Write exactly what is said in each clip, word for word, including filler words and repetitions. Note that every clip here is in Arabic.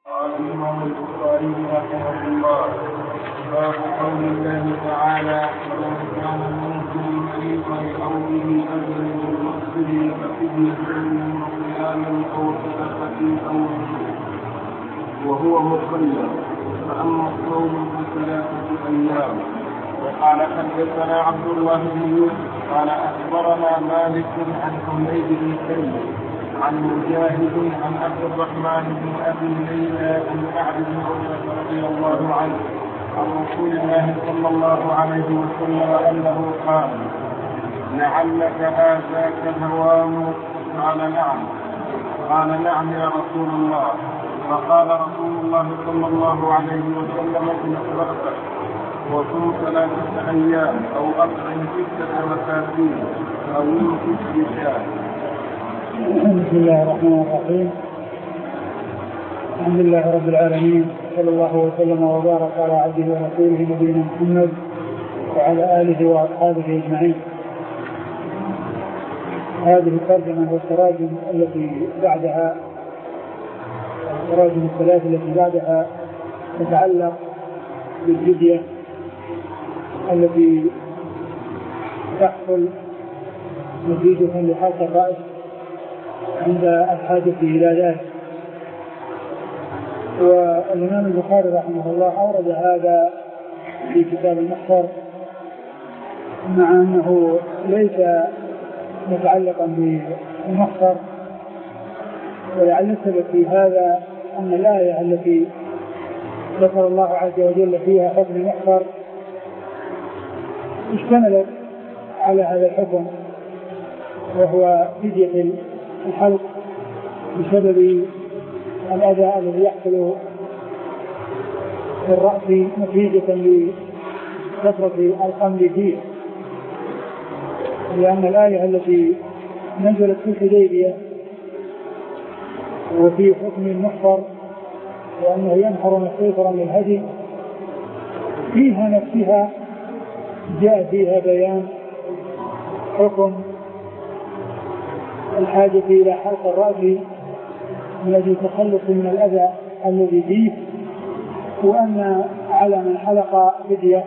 قال الإمام البخاري رحمه الله: باب قول الله تعالى: ومن كان منكم مريضا أو به أذى من رأسه ففدية من صيام أو صدقة أو نسك وهو مخير، فأما الصوم فثلاثة أيام. وقال حدثنا عبد الله بن يوسف قال أخبرنا مالك عن حميد بن سلمة عن مجاهد عن عبد الرحمن بن أبي ليلى عن كعب بن عمر رضي الله عنه عن رسول الله صلى الله عليه وسلم أنه قال: لعلك آتاك هوام؟ قال نعم. قال نعم يا رسول الله. فقال رسول الله صلى الله عليه وسلم: إن أخبرت وصم ثلاثة أيام أو أطعم ستة مساكين أو يمسك بشاة. بسم الله الرحمن الرحيم. الحمد لله رب العالمين، صلى الله وسلم وبارك على عبده ورسوله نبينا محمد وعلى آله وأصحابه أجمعين. هذه الترجمة والتراجم التي بعدها التراجم الثلاث التي بعدها تتعلق بالفدية التي تحصل نتيجة لحلق الرأس عند الحاجة إلى ذلك. والإمام البخاري رحمه الله أورد هذا في كتاب المحصر، مع أنه ليس متعلقا بالمحصر، ولعل السبب في هذا أن الآية التي ذكر الله عز وجل فيها حكم المحصر اشتملت على هذا الحكم، وهو فدية الحلق بسبب الأذى الذي يحصل في الرأس نتيجة لكثرة الحمل فيه، لأن الآية التي نزلت في الحديبية وفي حكم المحصر وأنه ينحر مستيسرا للهدي فيها نفسها جاء فيها بيان حكم الحاجة إلى حلق الرأس من أجل التخلص من الأذى الذي فيه، وأن على من حلق فدية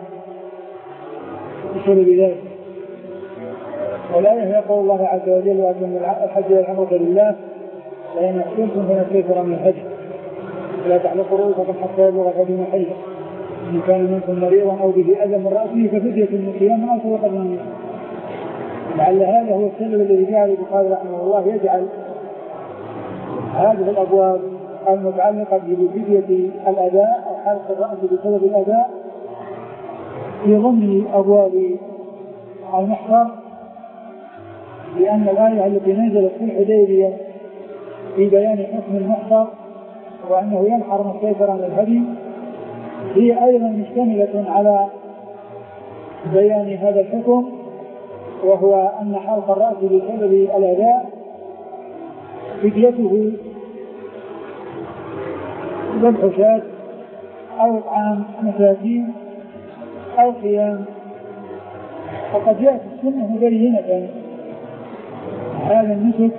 بسبب ذلك. والآية يقول الله عز وجل: وأتم الحج والعمرة لله فإن أحسنتم فما استيسر من الهدي ولا تحلقوا رؤوسكم حتى يبلغ الهدي محله إن كان منكم مريضا أو به أذى من رأسه ففدية من صيام أو صدقة من نسك. لعل هذا هو السبب الذي جعل البخاري رحمه الله يجعل هذه الأبواب المتعلقة بفدية الأداء أو حلق الرأس بسبب الأداء في ضمن أبواب المحصر، لأن الآية التي نزلت في الحديبية في بيان حكم المحصر وأنه ينحر مستيسرا للهدي هي أيضا مشتملة على بيان هذا الحكم، وهو أن حلق الرأس بسبب الأداء فديته ذبح شاة أو إطعام مساكين أو صيام. وقد جاءت السنة مبينة هذا النسك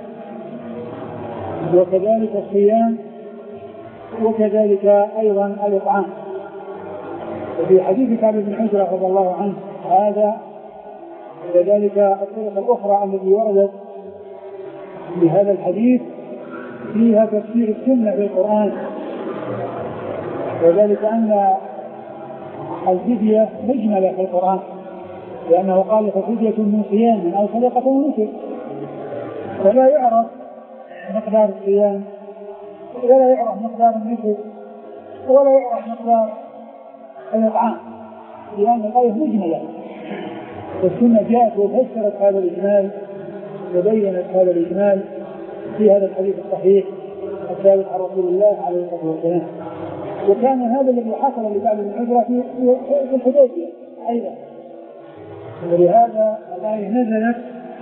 وكذلك الصيام وكذلك أيضا الإطعام. وفي حديث كعب بن عجرة رضي الله عنه هذا وكذلك الطرق الأخرى التي وردت بهذا الحديث فيها تفسير السنة في القرآن، وذلك أن الفدية مجملة في القرآن، لأنه قال: ففدية من صيام أو صدقة ونسك، فلا يعرف مقدار الصيام ولا يعرف مقدار النسك ولا يعرف مقدار الإطعام، لأن الآية مجملة. والسنة جاءت وفسرت هذا الإجمال وبينت هذا الإجمال في هذا الحديث الصحيح الثابت عن رسول الله عليه الصلاة والسلام. وكان هذا الذي حصل لكعب بن عجرة في الحديبية أيضا، ولهذا الآية نزلت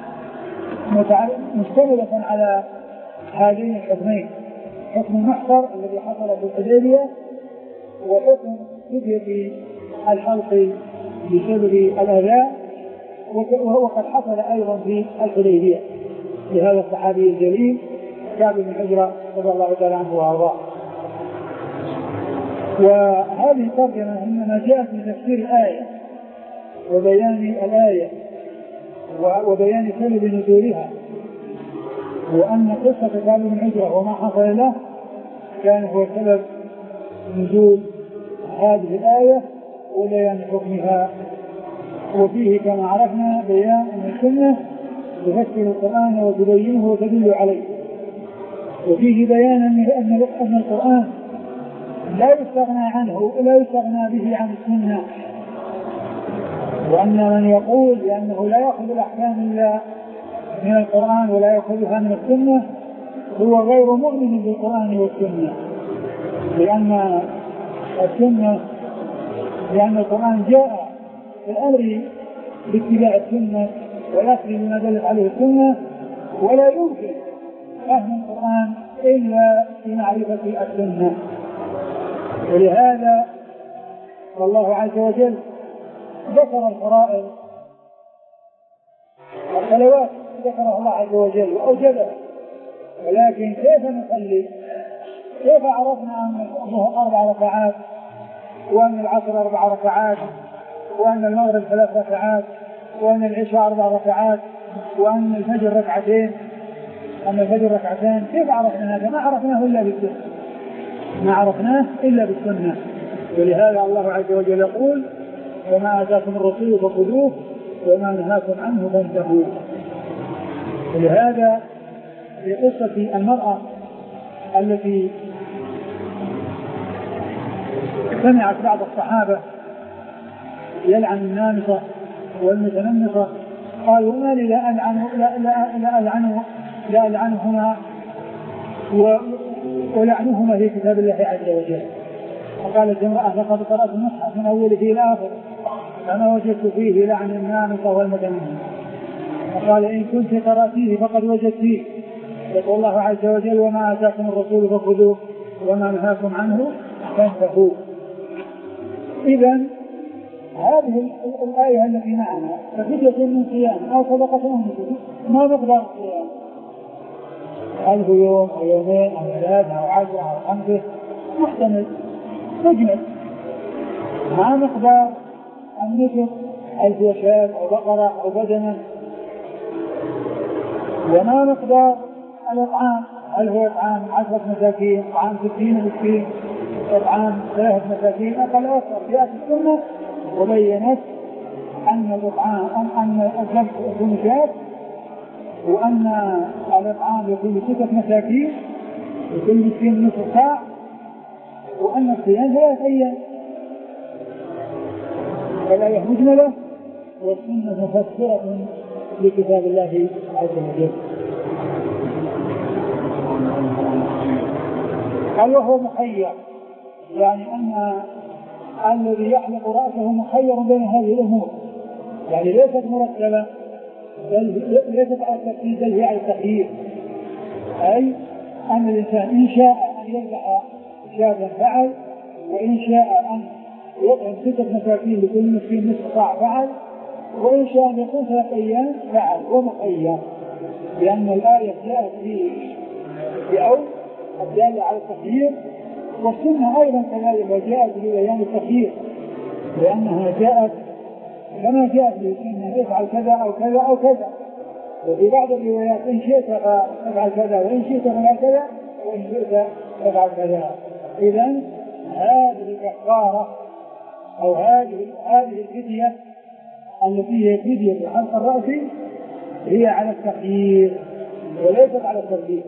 مشتملة على هذين الحكمين: حكم المحصر الذي حصل في الحديبية وحكم فدية الحلق بسبب الأذى، وقد حصل أيضا في الحديبية لهذا الصحابي الجليل كعب بن عجرة رضي الله تعالى عنه وارضاه. وهذه الترجمة إنما جاءت لتفسير الآية وبيان الآية وبيان سبب نزولها، وأن قصة كعب بن عجرة وما حصل له كان هو سبب نزول هذه الآية وبيان حكمها. وفيه كما عرفنا بيان أن السنة تفسر القرآن وتبينه وتدل عليه، وفيه بيان أن القرآن لا يستغنى عنه لا يستغنى به عن السنة، وأن من يقول بأنه لا يأخذ الأحكام إلا من القرآن ولا يأخذها من السنة هو غير مؤمن بالقرآن والسنة، لأن السنة لأن القرآن جاء في الأمر باتباع السنة والأخذ بما دلت عليه السنة، ولا يمكن فهم القرآن إلا في معرفة السنة. ولهذا الله عز وجل ذكر الفرائض والصلوات ذكرها الله عز وجل وأوجبها، ولكن كيف نصلي؟ كيف عرفنا أن الظهر أربع ركعات وأن العصر أربع ركعات وأن المغرب ثلاث ركعات وأن العشاء أربع ركعات وأن الفجر ركعتين أن الفجر ركعتين؟ كيف عرفنا هذا؟ ما عرفناه إلا بالسنة ما عرفناه إلا بالسنة. ولهذا الله عز وجل يقول: وما آتاكم الرسول فخذوه وما نهاكم عنه فانتهوا. ولهذا في قصة المرأة التي سمعت بعض الصحابة يلعن النامصة والمتنمصة قالوا: ما لي لا ألعنه لا لا لا ألعنه لا ألعنهما ولعنهما في كتاب الله عز وجل. فقالت امرأة: لقد قرأت المصحف من أوله إلى آخره فما وجدت فيه لعن النامصة والمتنمصة. فقال: إن كنت قرأتيه فقد وجدتيه. يقول الله عز وجل: وما آتاكم الرسول فخذوه وما نهاكم عنه فانتهوا. إذن هذه الآية التي معنا ففدية من صيام أو صدقة من نسك، ما مقدار الصيام؟ هل هو يوم أو يومين أو ثلاثة أو عشرة أو خمسة؟ محتمل تجمل. ما مقدار النسك؟ هل هو شاة أو بقرة أو بدنة؟ وما مقدار الإطعام؟ هل هو إطعام عشرة مساكين، إطعام ستين مسكين، إطعام ثلاثة مساكين؟ أقل أكثر جاءت السنة وبينت أن الإطعام أن الذبح يكون شاة، وأن الإطعام يكون ستة مساكين وكل مسكين نصف ساعة، وأن الصيام ثلاث أيام. فالآية مجملة والسنة مفسرة لكتاب الله عز وجل. قال: وهو مخير، يعني أن الذي يحلق رأسه مخير بين هذه الأمور، يعني ليست مرتبة بل ليست على الترتيب بل هي على التخيير، أي أن الإنسان إن شاء أن يذبح شاة فعل، وإن شاء أن يطعم ستة مساكين لكل مسكين نصف صاع فعل، وإن شاء أن يكون ثلاث أيام فعل. ومخير لأن الآية جاءت في بأول الدالة على التخيير، والسنة أيضا كذلك جاءت ببيان التخيير، لأنها جاءت كما جاءت بالسنة: افعل كذا أو كذا أو كذا. وفي بعض الروايات: إن شئت فافعل كذا وإن شئت فافعل كذا وإن شئت فافعل كذا. إذن هذه الكفارة أو هذه هذه الفدية التي هي فدية حلق الرأس هي على التخيير وليست على الترتيب.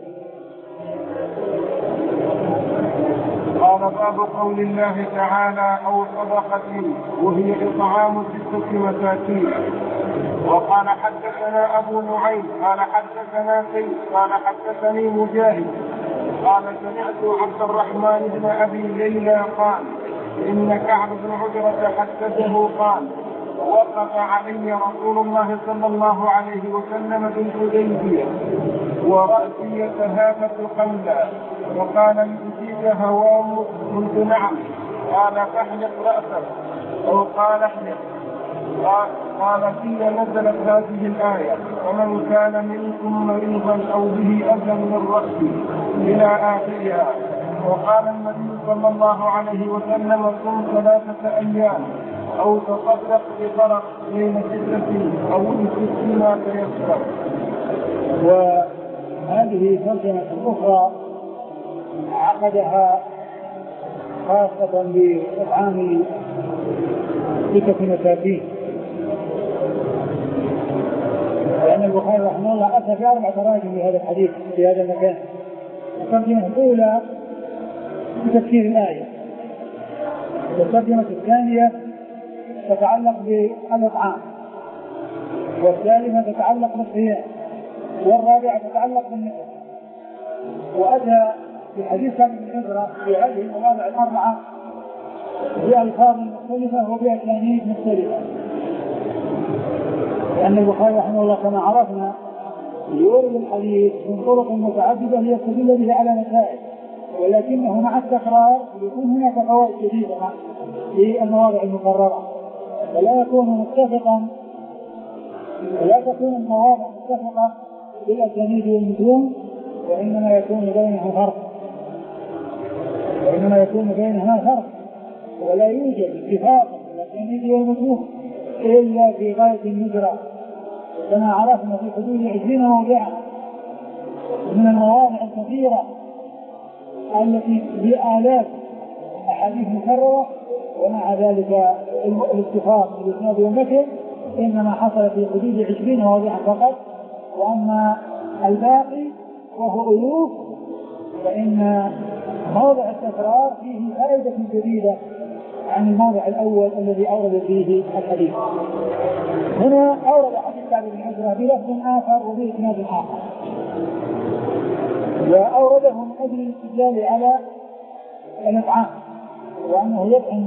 قال: باب قول الله تعالى: أو صدقة وهي إطعام ستة مساكين. وقال: حدثنا أبو نعيم قال حدثنا قيس قال حدثني مجاهد قال: سمعت عبد الرحمن بن أبي ليلى قال: إن كعب بن عجرة حدثه قال: وقف علي رسول الله صلى الله عليه وسلم بالحديبية ورأسي يتهافت قلبا، وقال: يؤتيك هوام؟ قلت: نعم. قال: فاحلق رأسك. أو قال: احلق. قال: في نزلت هذه الآية: ومن كان منكم مريضا أو به أذى من رأسه إلى آخرها. وقال النبي صلى الله عليه وسلم صم ثلاثة أيام أو تصدق بفرق بين ستة أو بست ما تيسر. وهذه ترجمة أخرى عقدها خاصة بإطعام ستة مساكين، لأن البخاري رحمه الله أتى في أربع تراجم لهذا الحديث في هذا المكان. الترجمة الأولى بتفسير الآية، والترجمة الثانية تتعلق بالإطعام، والثالثة تتعلق بالصيام، والرابعة تتعلق بالنسك. وأتى في حديث كعب بن عجرة في هذه المواضع الأربعة بألفاظ مختلفة وبأسانيد مختلفة، لأن البخاري رحمه الله كما عرفنا يورد الحديث من طرق متعددة ليستدل به على مسائل، ولكنه مع التكرار يكون هناك فوائد جديدة في المواضع المقررة، فلا يكون متفقا ولا تكون المواضع متفقة بالأسانيد والمتون، وإنما يكون بينها فرق وإنما يكون بينها فرق ولا يوجد اتفاق بالأسانيد والمتون إلا في غاية الندرة، كما عرفنا في حدود عشرين موضعا من المواضع الكثيرة التي بآلاف أحاديث مكررة، ومع ذلك الاتفاق بالإسناد والمتن إنما حصل في حدود عشرين موضعا فقط، وأما الباقي وهو ألوف فإن موضع التكرار فيه فائدة جديدة عن الموضع الأول الذي أورد فيه الحديث. هنا أورد حديث كعب بن عجرة بلفظ آخر وبإسناد آخر، وأورده من أجل الاستدلال على الإطعام، وأنه يطعم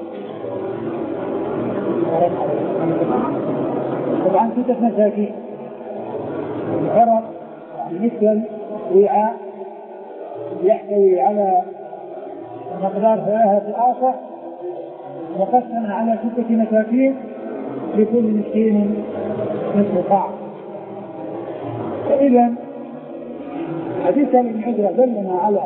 طبعا ستة مساكين فرق مثل وعاء يحتوي على مقدار ثلاثة آصع وقسم على ستة مساكين لكل مسكين نصف صاع. فإذا حديث ابن عجرة دلنا على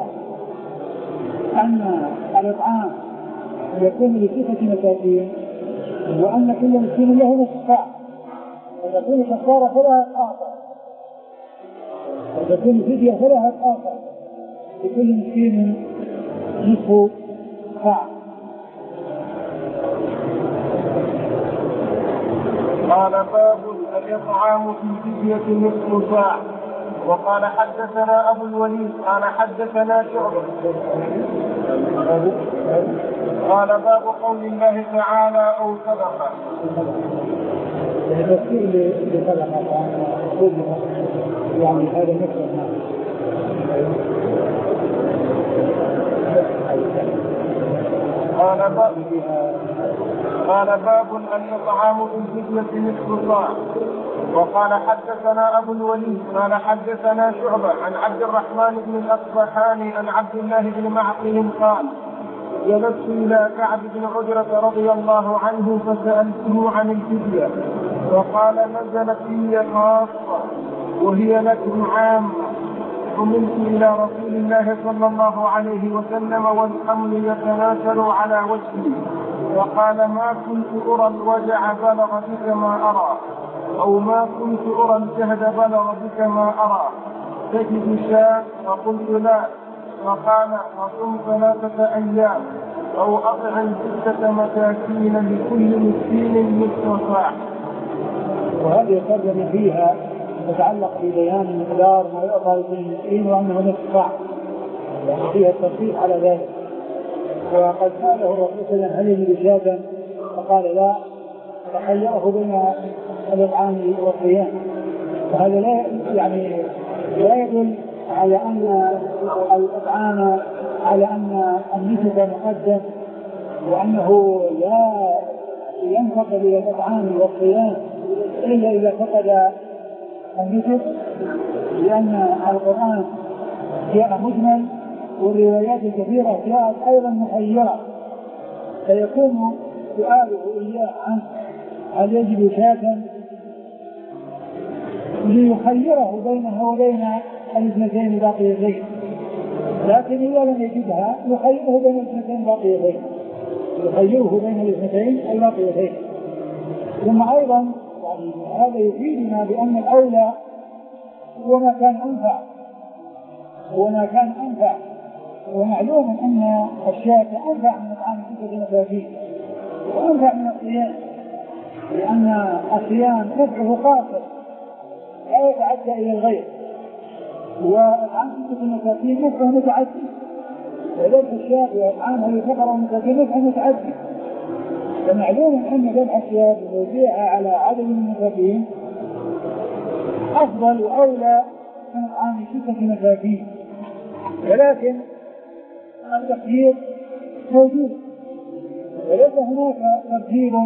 أن الإطعام يكون لستة مساكين، وأن كل مسكين له نصف صاع، وتكون كفارة ثلاثة آصع، وتكون فدية ثلاثة آصع لكل مسكين نصف صاع. قال باب الإطعام في فدية نصف صاع. وقال حدثنا أبو الوليد قال حدثنا شعبة قال باب قول الله تعالى أو صدقة. يعني هذا مثل قال باب قال باب الإطعام في الفدية نصف صاع. وقال حدثنا أبو الوليد قال حدثنا شعبة عن عبد الرحمن بن الأصبحاني عن عبد الله بن معقل قال جلست إلى كعب بن عجرة رضي الله عنه فسألته عن الفدية، وقال نزلت لي خاصة وهي لكم عامة، حملت إلى رسول الله صلى الله عليه وسلم والحمل يتناثر على وجهي، وقال ما كنت أرى الوجع بلغ بك ما أرى، أو ما كنت أرى الجهد بلغ بك ما أرى، تجد شاة؟ فقلت لا. فقال فصم ثلاثة أيام أو أطعم ستة مساكين لكل مسكين نصف صاع. وهذه الترجمة فيها تتعلق ببيان مقدار ما يعطى لكل مسكين وأنه نصف صاع، يعني فيها التنصيص على ذلك. وقد سأله الرسول صلى الله عليه وسلم هل يجد شاة؟ فقال لا، فخيره بين الإطعام والصيام. وهذا لا يعني لا يدل على أن الإطعام على أن النسك مقدم، وأنه لا ينتقل إلى الإطعام والصيام إلا إذا فقد النسك، لأن القرآن جاء مجمل والروايات الكثيرة جاءت أيضا محيرة، فيكون سؤاله إياه عنه هل يجب شاة ليخيره بينها وبين الاثنتين باقيتين، لكن إذا لم يجدها يخيره بين الاثنتين الباقيتين يخيره بين الاثنتين الباقيتين. ثم أيضا يعني هذا يفيدنا بأن الأولى هو ما كان أنفع هو ما كان أنفع ومعلوم أن الشاة أنفع من الطعام ستة مساكين وأنفع من الصيام، لأن الصيام نفعه قاصر لا يتعدى إلى الغير، والطعام ستة مساكين نفعه متعدي، وذلك الشاة وإطعامها للفقراء والمساكين نفعه متعدي. فمعلوم أن ذبح الشاة وتوزيعها على عدد من المساكين أفضل وأولى من إطعام ستة مساكين، ولكن التخيير موجود وليس هناك ترتيب،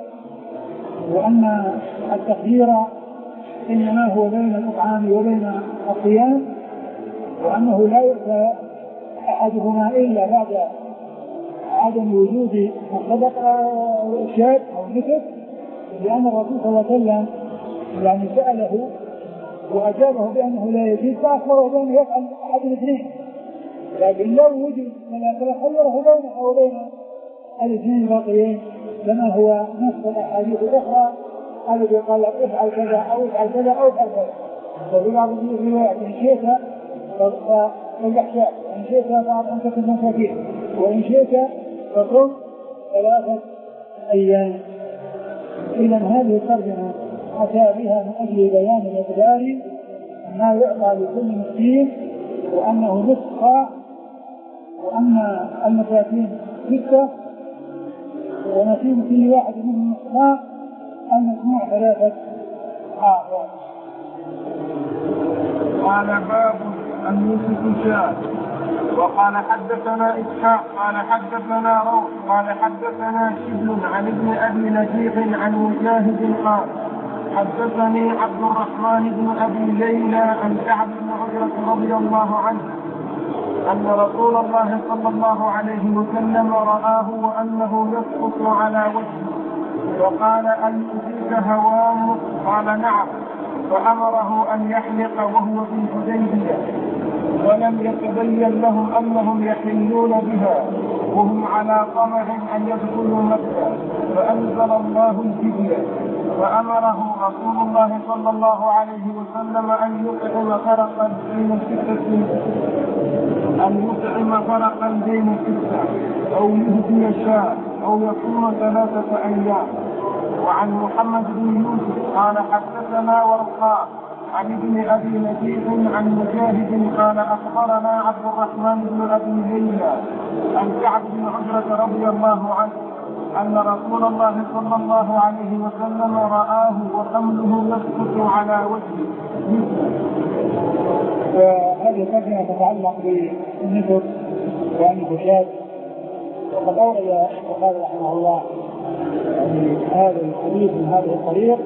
وأن التخيير إنما هو بين الإطعام وبين الصيام، وأنه لا يؤتى أحدهما إلا بعد عدم وجود الصدقة أو الشاة أو النسك، لأن الرسول صلى الله عليه وسلم يعني سأله وأجابه بأنه لا يجوز فأخبره بأنه يفعل أحد الاثنين، لكن لو وجد فلا خيره بينه وبين الاثنين الباقيين كما هو نص الأحاديث الأخرى الذي قال افعل كذا أو افعل كذا أو افعل كذا. وفي بعض الروايات إن شئت فاذبح شاة وإن شئت فأطعم ستة مساكين وإن شئت فصم ثلاثة أيام. إذا هذه الترجمة أتى بها من أجل بيان مقدار ما يعطى لكل مسكين، وأنه نصف صاع، وأن المساكين ستة، ونسيب كل واحد منهم نصف صاع، المجموع ثلاثة أعضاء. قال باب النسك شاة. وقال حدثنا إسحاق قال حدثنا روح قال حدثنا شبل عن ابن أبي نجيح عن مجاهد قال حدثني عبد الرحمن بن أبي ليلى عن كعب بن عجرة رضي الله عنه أن رسول الله صلى الله عليه وسلم رآه وأنه يسقط على وجهه وقال أن يؤذيك هوام؟ قال نعم، فأمره أن يحلق وهو في الحديبية، ولم يتبين لهم أنهم يحلون بها وهم على طمع أن يدخلوا مكة، فأنزل الله الفدية، فأمره رسول الله صلى الله عليه وسلم أن يطعم فرقا بين ستة أن يطعم فرقا بين ستة أو يهدي شاة أو يصوم ثلاثة أيام. وعن محمد بن يوسف قال حدثنا ورقاء عن ابن أبي نجيح عن مجاهد قال أخبرنا عبد الرحمن بن أبي ليلى عن كعب بن عجرة رضي الله عنه أن رسول الله صلى الله عليه وسلم رآه وحمله يسقط على وجهه. وهذه الترجمة تتعلق بالنسك والنسكات، وقد أورد البخاري رحمه الله يعني هذا الحديث من هذه الطريق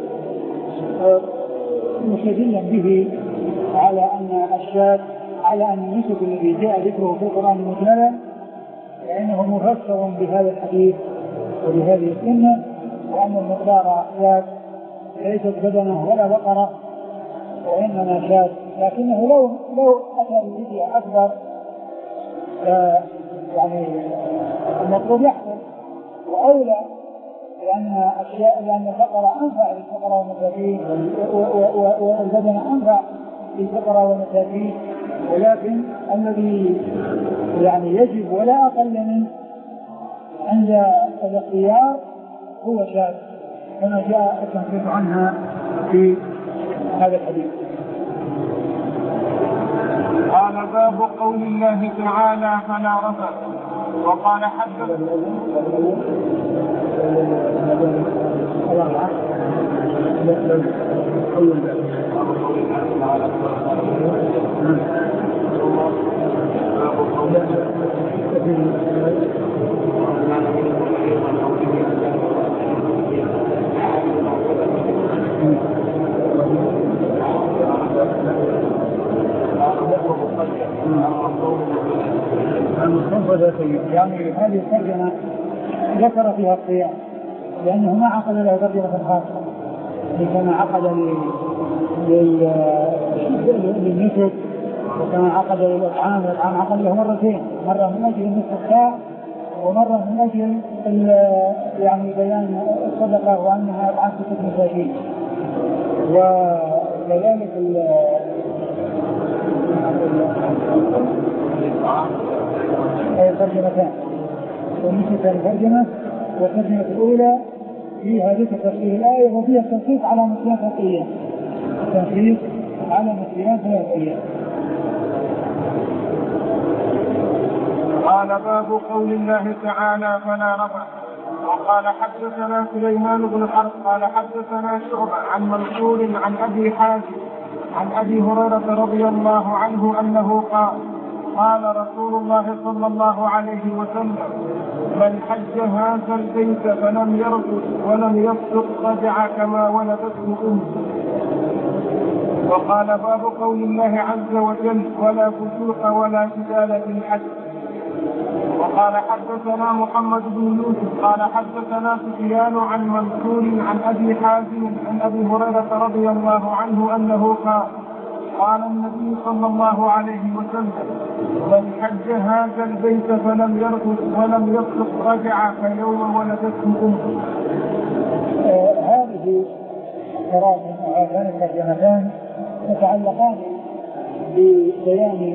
مستدلا به على أن الشاة على أن النسك الذي جاء ذكره في القرآن المجمل فإنه مفسر بهذا الحديث وبهذه السنة، وأن المقدار شاة ليست بدنه ولا بقرة وإنما شاة، لكنه لو لو أتى بفدية أكبر يعني المطلوب يحصل، وأولى لأن الشاء لأن البقرة أنفع للفقراء والمساكين والبدن أنفع للفقراء والمساكين، ولكن الذي يعني يجب ولا أقل منه عند الاختيار هو شاة، كما جاء التنصيص عنها في هذا الحديث. قال باب قول الله تعالى فلا رفث. وقال حدث يعني هذه الترجمة ذكر فيها الصيام لأنه ما عقد له ترجمة خاصة كما عقد للنسك وكان عقد الإطعام الإطعام عقد له مرتين، مرة من أجل نصف الساعة ومرة من أجل يعني بيان الصدقة وأنها أطعام ستة مساكين. وكذلك الترجمتان ونسيت الترجمة، والترجمة الأولى فيها ذكر تفسير الآية وفيها التنصيص على مسلمات القيام، التنصيص على مسلمات القيام. قال باب قول الله تعالى فلا رفث. وقال حدثنا سليمان بن حرب قال حدثنا شعبة عن منصور عن أبي حازم عن أبي هريرة رضي الله عنه أنه قال قال رسول الله صلى الله عليه وسلم من حج هذا البيت فلم يرفث ولم يفسق رجع كما ولدته أمه. وقال باب قول الله عز وجل ولا فسوق ولا جدال في الحج. وقال حدثنا محمد بن يوسف قال حدثنا سفيان عن منصور عن أبي حازم عن أبي هريرة رضي الله عنه أنه قال قال النبي صلى الله عليه وسلم من حج هذا البيت فلم يرفث ولم يفسق رجع كيوم ولدته أمه. آه هذه قراءة هاتان الترجمتان يتعلقان ببيان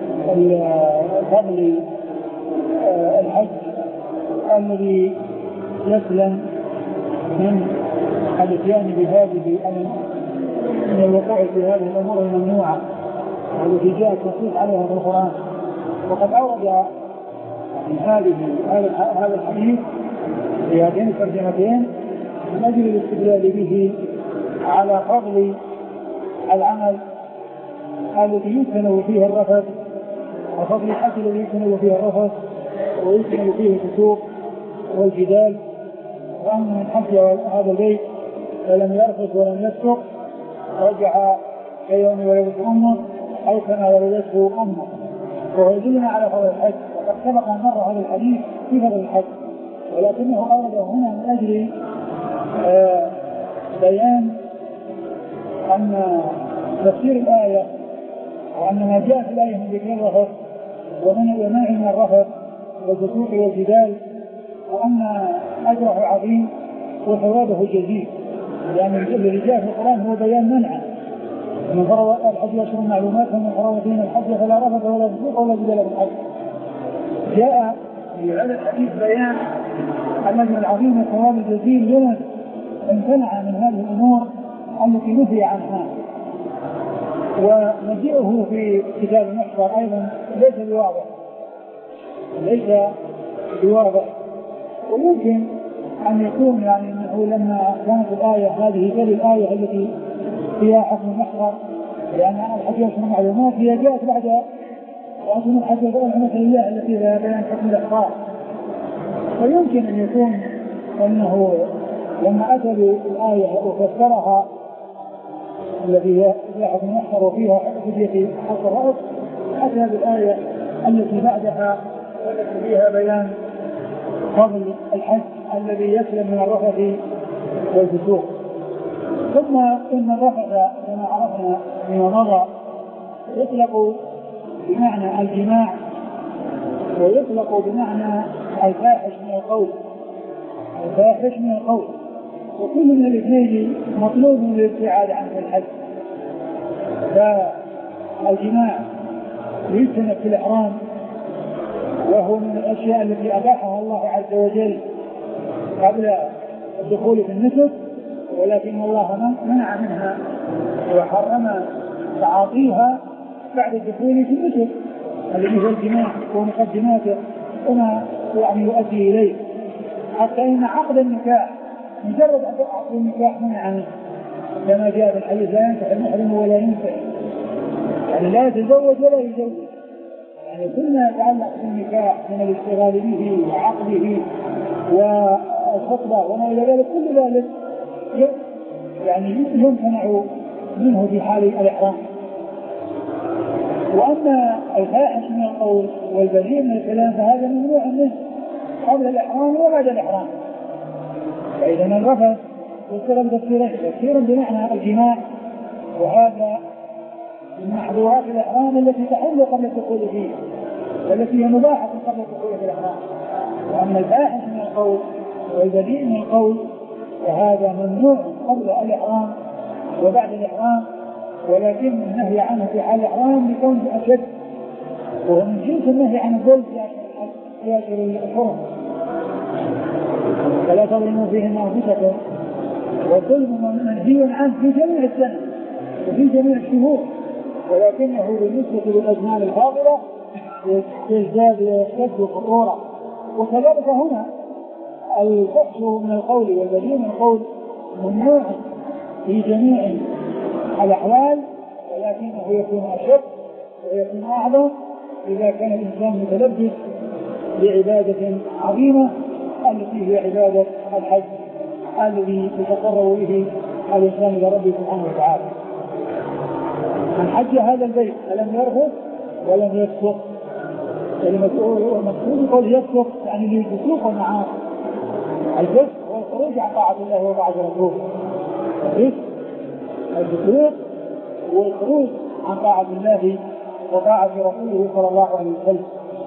فضل الحج الذي يسلم من الاتيان بهذه من الوقوع في هذه الامور الممنوعه التي جاءت النصوص عليها في القران. وقد اورد من هذه هذا الحديث في هذين الترجمتين من اجل الاستدلال به على فضل العمل الذي يمكن فيه الرفث وفضل الحج الذي يمكن فيه الرفث ويمكن فيه الفسوق والجدال، وأن من حج هذا البيت فلم يرفث ولم يفسق رجع كيوم ولدته أمه أو كما ولدته أمه. وهو يدلنا على فضل الحج، وقد سبق أن مر هذا الحديث في فضل الحج، ولكنه أورد هنا من أجل آه بيان أن تفسير الآية وأن ما جاء في الآية من ذكر الرفث ومن المنع من الرفث والفسوق والجدال وأن أجره عظيم وثوابه جزيل، لأن الذي جاء في القرآن هو بيان منعه. من فرض الحج أشهر معلومات فمن فرض فيهن الحج فلا رفث ولا فسوق ولا جدال في الحج. جاء في هذا الحديث بيان الأجر العظيم والثواب الجزيل لمن امتنع من هذه الأمور التي نهي عنها. ومجيئه في كتاب المحصر أيضا ليس بواضح ليس بواضح ويمكن أن يكون يعني أنه لما كانت الآية هذه كل الآية التي فيها حكم المحصر، لأن الحج أشهر معلومات هي جاءت بعد وأظن الحج رحمة الله التي فيها بيان حكم الإحصار. ويمكن أن يكون أنه لما أتى بالآية وفسرها الذي هي حكم المحصر وفيها فدية حق الرأس، أتى بالآية التي بعدها والتي فيها بيان فضل الحج الذي يسلم من الرفث والفسوق. ثم إن الرفث كما عرفنا فيما مضى يطلق بمعنى الجماع ويطلق بمعنى الفاحش من القول الفاحش من القول وكل من الاثنين مطلوب للابتعاد عن الحج. فالجماع يجتنب في الإحرام وهو من الأشياء التي أباحها الله عز وجل قبل الدخول في النسك، ولكن الله منع منها وحرم تعاطيها بعد الدخول في النسك الذي هو الجماع ومقدماته وما يعني يؤدي إليه، حتى إن عقد النكاح مجرد عقد النكاح منع منه كما جاء في الحديث لا ينكح المحرم ولا ينكح، يعني لا يتزوج ولا يزوج، يعني كل ما يتعلق بالنكاح من الاشتغال به وعقده والخطبة وما إلى ذلك كل ذلك يعني يمتنع منه في حال الإحرام. وأما الفاحش من القول والبذيء من الكلام فهذا ممنوع منه قبل الإحرام وبعد الإحرام. فإذا الرفث يذكر بتفسيرين، تفسير بمعنى الجماع وهذا من محظورات الإحرام التي تحل قبل الدخول فيه والتي هي مباحة قبل الدخول في الإحرام. وأما الفاحش من القول والبذيء من القول فهذا ممنوع قبل الإحرام وبعد الإحرام، ولكن النهي عنه في حال الإحرام لكونه أشد، وهو من جنس النهي عن الظلم في أشهر الحرم. فلا تظلموا فيهن أنفسكم، والظلم منهي عنه في جميع السنة وفي جميع الشهور، ولكنه بالنسبة للأزمان الفاضلة يزداد ويشتد خطورة. وكذلك هنا الفحش من القول والبذيء من القول ممنوع في جميع الأحوال، ولكنه يكون أشد ويكون أعظم إذا كان الإنسان متلبس بعبادة عظيمة التي هي عبادة الحج الذي يتقرب به الإنسان إلى ربه سبحانه وتعالى. من حج هذا البيت فلم يرفث ولم يفسق، المقصود يقول يفسق يعني الفسوق والمعاصي. الفسق هو الخروج عن طاعة الله وطاعة رسوله، الفسق الفسوق والخروج عن طاعة الله وطاعة رسوله صلى الله عليه وسلم.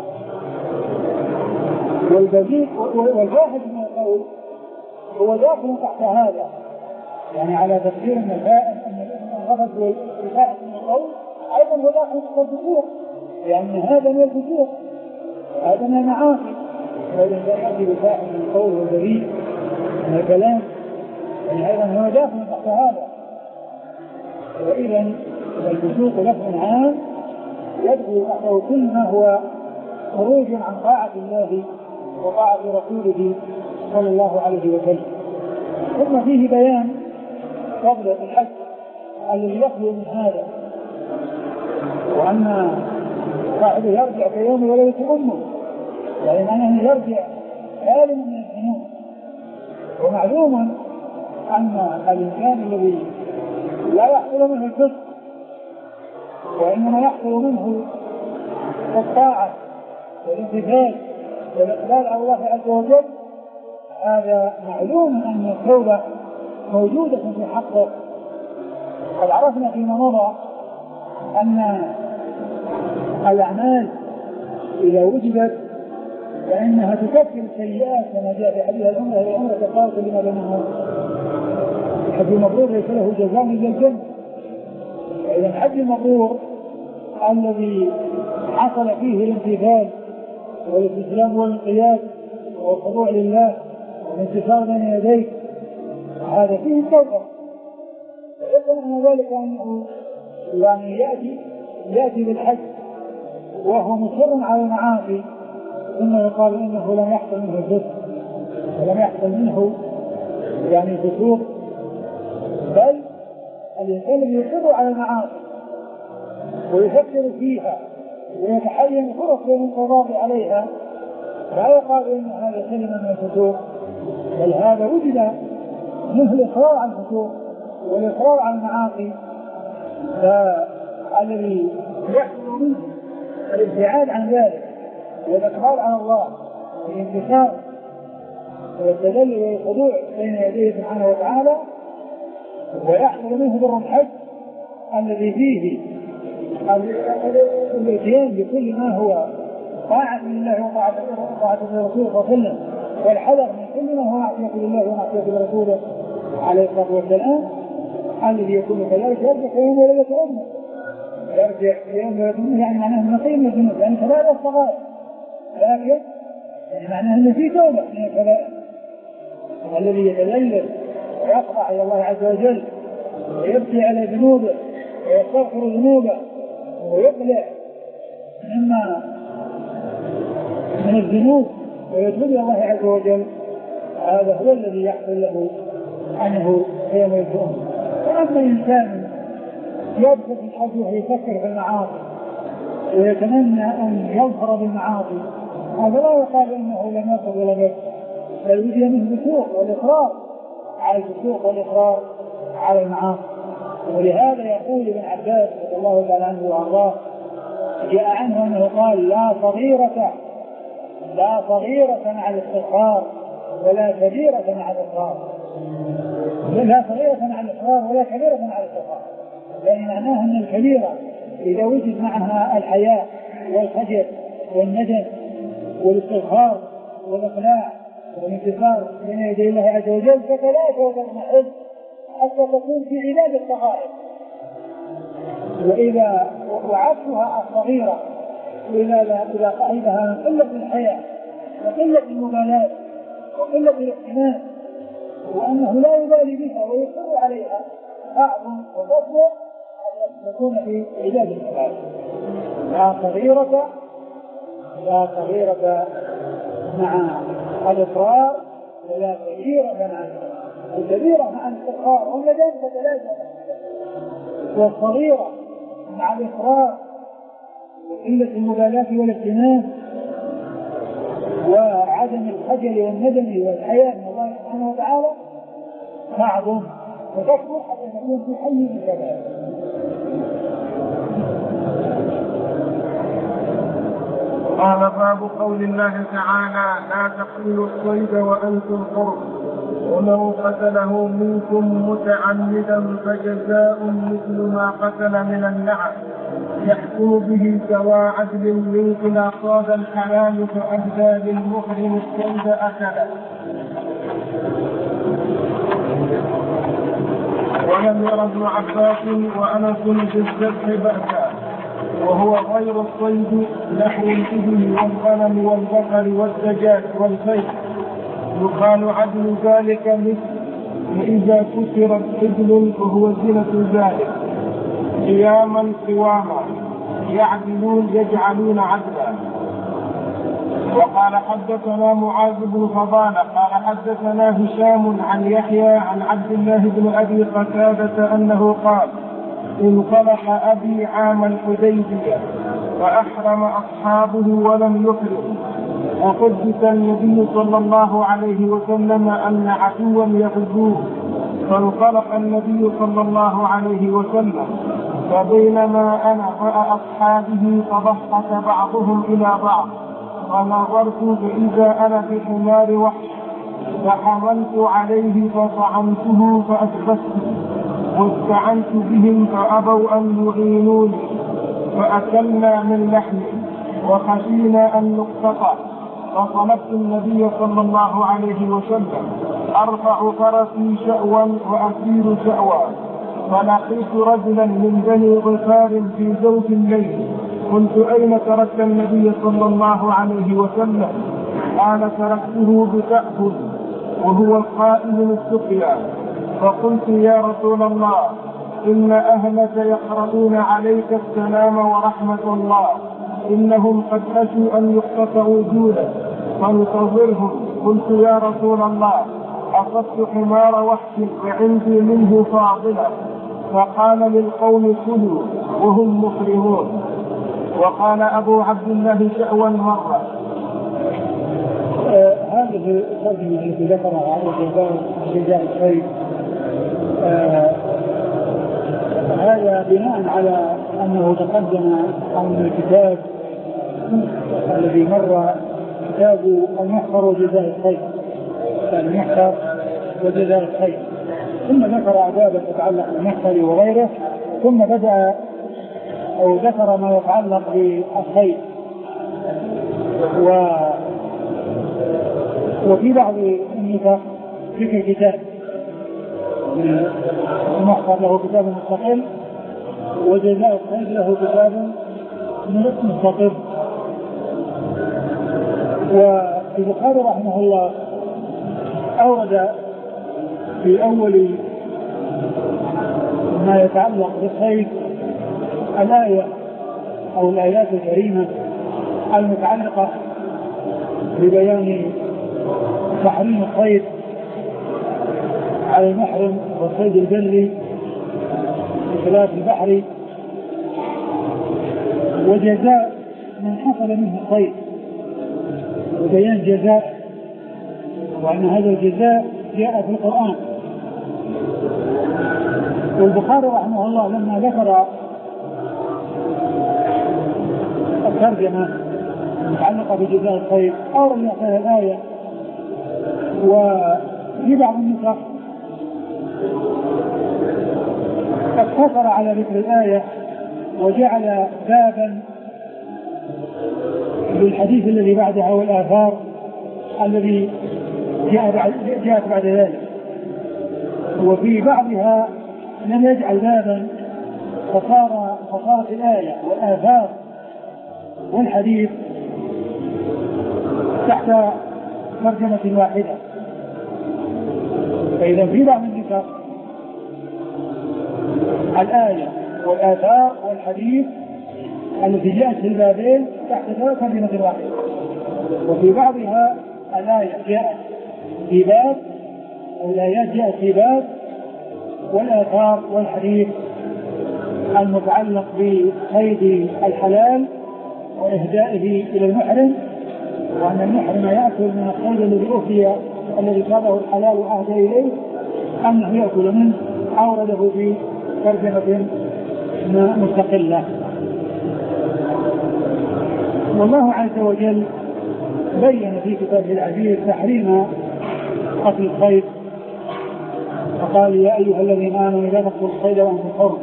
والبذيء والفاحش من القول هو داخل تحت هذا، يعني على تفسير ان الغفظ والفاحش من القول ايضا هو داخل تحت الفسوق، لان هذا من الفسوق هذا من المعاصي. فإذا يأتي بالفاحش من القول والبذيء من الكلام يعني ايضا هو داخل تحت هذا. وإذا الفسوق لفظ عام يدخل تحته كل ما هو خروج عن طاعة الله وطاعة رسوله صلى الله عليه وسلم. ثم فيه بيان فضل الحج الذي يخلو من هذا، وأن صاحبه يرجع في يوم وليلة أمه، يعني معناه يرجع سالما من الذنوب. ومعلوم أن الإنسان الذي لا يحصل منه الفسق وإنما يحصل منه الطاعة والامتثال والإقبال على الله عز وجل، هذا معلوم أن التوبة موجودة في حقه. قد عرفنا فيما مضى أن الأعمال إذا وجدت فإنها تكفر السيئات كما جاء في حديث العمرة هي عمرة كفارة لما بينهما. الحج المبرور ليس له جزاء إلا الجنة. إذا الحج المبرور الذي حصل فيه الامتثال والاستسلام والانقياد والخضوع لله والانتصار بين يديه هذا فيه التوبة. فيظن أن ذلك أنه يعني يأتي يأتي بالحج وهو مصر على المعاصي ثم يقال إنه لم يحصل منه الفسق ولم يحصل منه يعني الفسوق، بل الإنسان الذي يصر على المعاصي ويفكر فيها ويتحين فرص للانقضاض عليها لا يقال إن هذا سلم من الفسوق، بل هذا وجد منه الإصرار على الفسوق والإصرار على المعاصي. فالذي يحصل منه الابتعاد عن ذلك والإقبال على الله والانتصار والتذلل والخضوع بين يديه سبحانه وتعالى، ويحصل منه بر الحج الذي فيه الاتيان بكل ما هو طاعة لله وطاعة لرسوله صلى الله عليه وسلم، والحذر من كل ما هو معصية لله ومعصية لرسوله عليه الصلاة والسلام. الذي يكون كذلك يرجع في يوم وليلة أمه، يرجع في يوم وليلة أمه يعني معناه نقي من الذنوب، يعني كبائر الصغائر، لكن يعني معناه أنه في توبة من الكبائر. الذي يتذلل ويقطع إلى الله عز وجل ويبكي على ذنوبه ويستغفر ذنوبه ويقلع مما من الذنوب ويتوب إلى الله عز وجل، هذا هو الذي يحصل له عنه يوم القيامة. وأما إنسان يبدأ في الحج ويفكر في المعاصي ويتمنى أن يظهر بالمعاصي، هذا لا يقال إنه لم يصل ولم يصل، بل وجد منه الفسوق والإصرار على الفسوق والإصرار على المعاصي. ولهذا يقول ابن عباس رضي الله تعالى عنه وارضاه جاء عنه انه قال: لا صغيرة لا صغيرة مع الاستغفار ولا كبيرة مع الإصرار. لا صغيرة مع الإصرار ولا كبيرة مع الاستغفار، يعني معناه ان الكبيرة إذا وجد معها الحياء والخجل والندم والاستغفار والإقلاع والانتصار بين يدي الله عز وجل فتلاشى وتضمحل حتى تكون في علاج الصغائر. وإذا وعكسها الصغيرة إذا إذا صاحبها من قلة الحياء وقلة المبالاة وقلة الاهتمام وأنه لا يبالي بها ويصر عليها أعظم وتصبر أن تكون في علاج الصغائر. لا صغيرة لا صغيرة مع الإصرار ولا كبيرة مع الكبيرة مع الاستغفار والندم فتلاشى، والصغيرة مع الإصرار وقلة المبالاة والاهتمام وعدم الخجل والندم والحياء من الله سبحانه وتعالى تعظم وتصبر حتى تكون في حي من الكبائر. قال باب قول الله تعالى لا تقتلوا الصيد وأنتم حرم ومن قتله منكم متعمدا فجزاء مثل ما قتل من النعم يحكم به سواء عدل منكم أصاب الحلال فأهدى للمحرم الصيد أكله. ولم ير ابن عباس وأنس بالذبح بأسا وهو غير الصيد نحو الإبل والغنم والبقر والدجاج والخيل يقال عدل ذلك مثل وإذا كسرت إبل فهو زنة ذلك قياما قواما يعدلون يجعلون عدلا. وقال حدثنا معاذ بن فضالة قال حدثنا هشام عن يحيى عن عبد الله بن أبي قتادة أنه قال انطلق أبي عام الحديبية فأحرم أصحابه ولم يحرم وحدث النبي صلى الله عليه وسلم أن عدوا يغزوه فانطلق النبي صلى الله عليه وسلم فبينما أنا مع أصحابه تضحك بعضهم إلى بعض فنظرت فإذا أنا في حمار وحش فحملت عليه فطعمته فأثبته واستعنت بهم فأبوا أن يعينوني فأكلنا من لحمه وخشينا أن نقتطع فطلبت النبي صلى الله عليه وسلم أرفع فرسي شأوا وأسير شأوا فلقيت رجلا من بني غفار في جوف الليل قلت أين تركت النبي صلى الله عليه وسلم؟ قال تركته بتأكل وهو القائم السقيا. فقلت يا رسول الله إن أهلك يقرؤون عليك السلام ورحمة الله إنهم قد خشوا أن يقتطعوا جودا فانتظرهم. قلت يا رسول الله أصبت حمار وحش وعندي منه فاضلة. فقال للقوم كلوا وهم محرمون. وقال أبو عبد الله شأوا مرة. آه هذه الترجمة التي ذكرها على جزاء الخير آه هذا بناء على أنه تقدم عن الكتاب الذي مر كتاب المحفر وجزاء الخير المحفر وجزاء الخير ثم ذكر أبواب تتعلق بالمحفر وغيره ثم بدأ أو ذكر ما يتعلق بالخير. و وفي بعض النسخ ذكر كتاب المحفر له كتاب مستقل وجزاء الخير له كتاب مستقل. والبخاري رحمه الله أورد في أول ما يتعلق بالخير الآية أو الآيات الكريمة المتعلقة ببيان تحريم الصيد على المحرم والصيد البري بخلاف البحر وجزاء من حصل منه الصيد وبيان جزاء وأن هذا الجزاء جاء في القرآن. والبخاري رحمه الله لما ذكر الترجمة المتعلقة بجزاء الخير أورد هذه الآية. وفي بعض النسخ اقتصر على ذكر الآية وجعل بابا بالحديث الذي بعدها والآثار الذي جاء بعد جاءت بعد ذلك، وفي بعضها لم يجعل بابا، فصار فصارت الآية والآثار والحديث تحت ترجمة واحدة. فإذا في بعض الذكر الآية والآثار والحديث التي جاءت في البابين تحت ترجمة واحدة، وفي بعضها الآية جاءت في باب، الآيات جاءت في باب، والآثار والحديث المتعلق بصيد الحلال وإهدائه إلى المحرم، وأن المحرم يأكل من الصيد الذي أهدي الذي صاده الحلال وأهدى إليه أنه يأكل منه، أورده في ترجمة مستقلة. والله عز وجل بين في كتابه العزيز تحريم قتل الصيد، فقال يا أيها الذين آمنوا لا تقتلوا الصيد وأنتم حرم،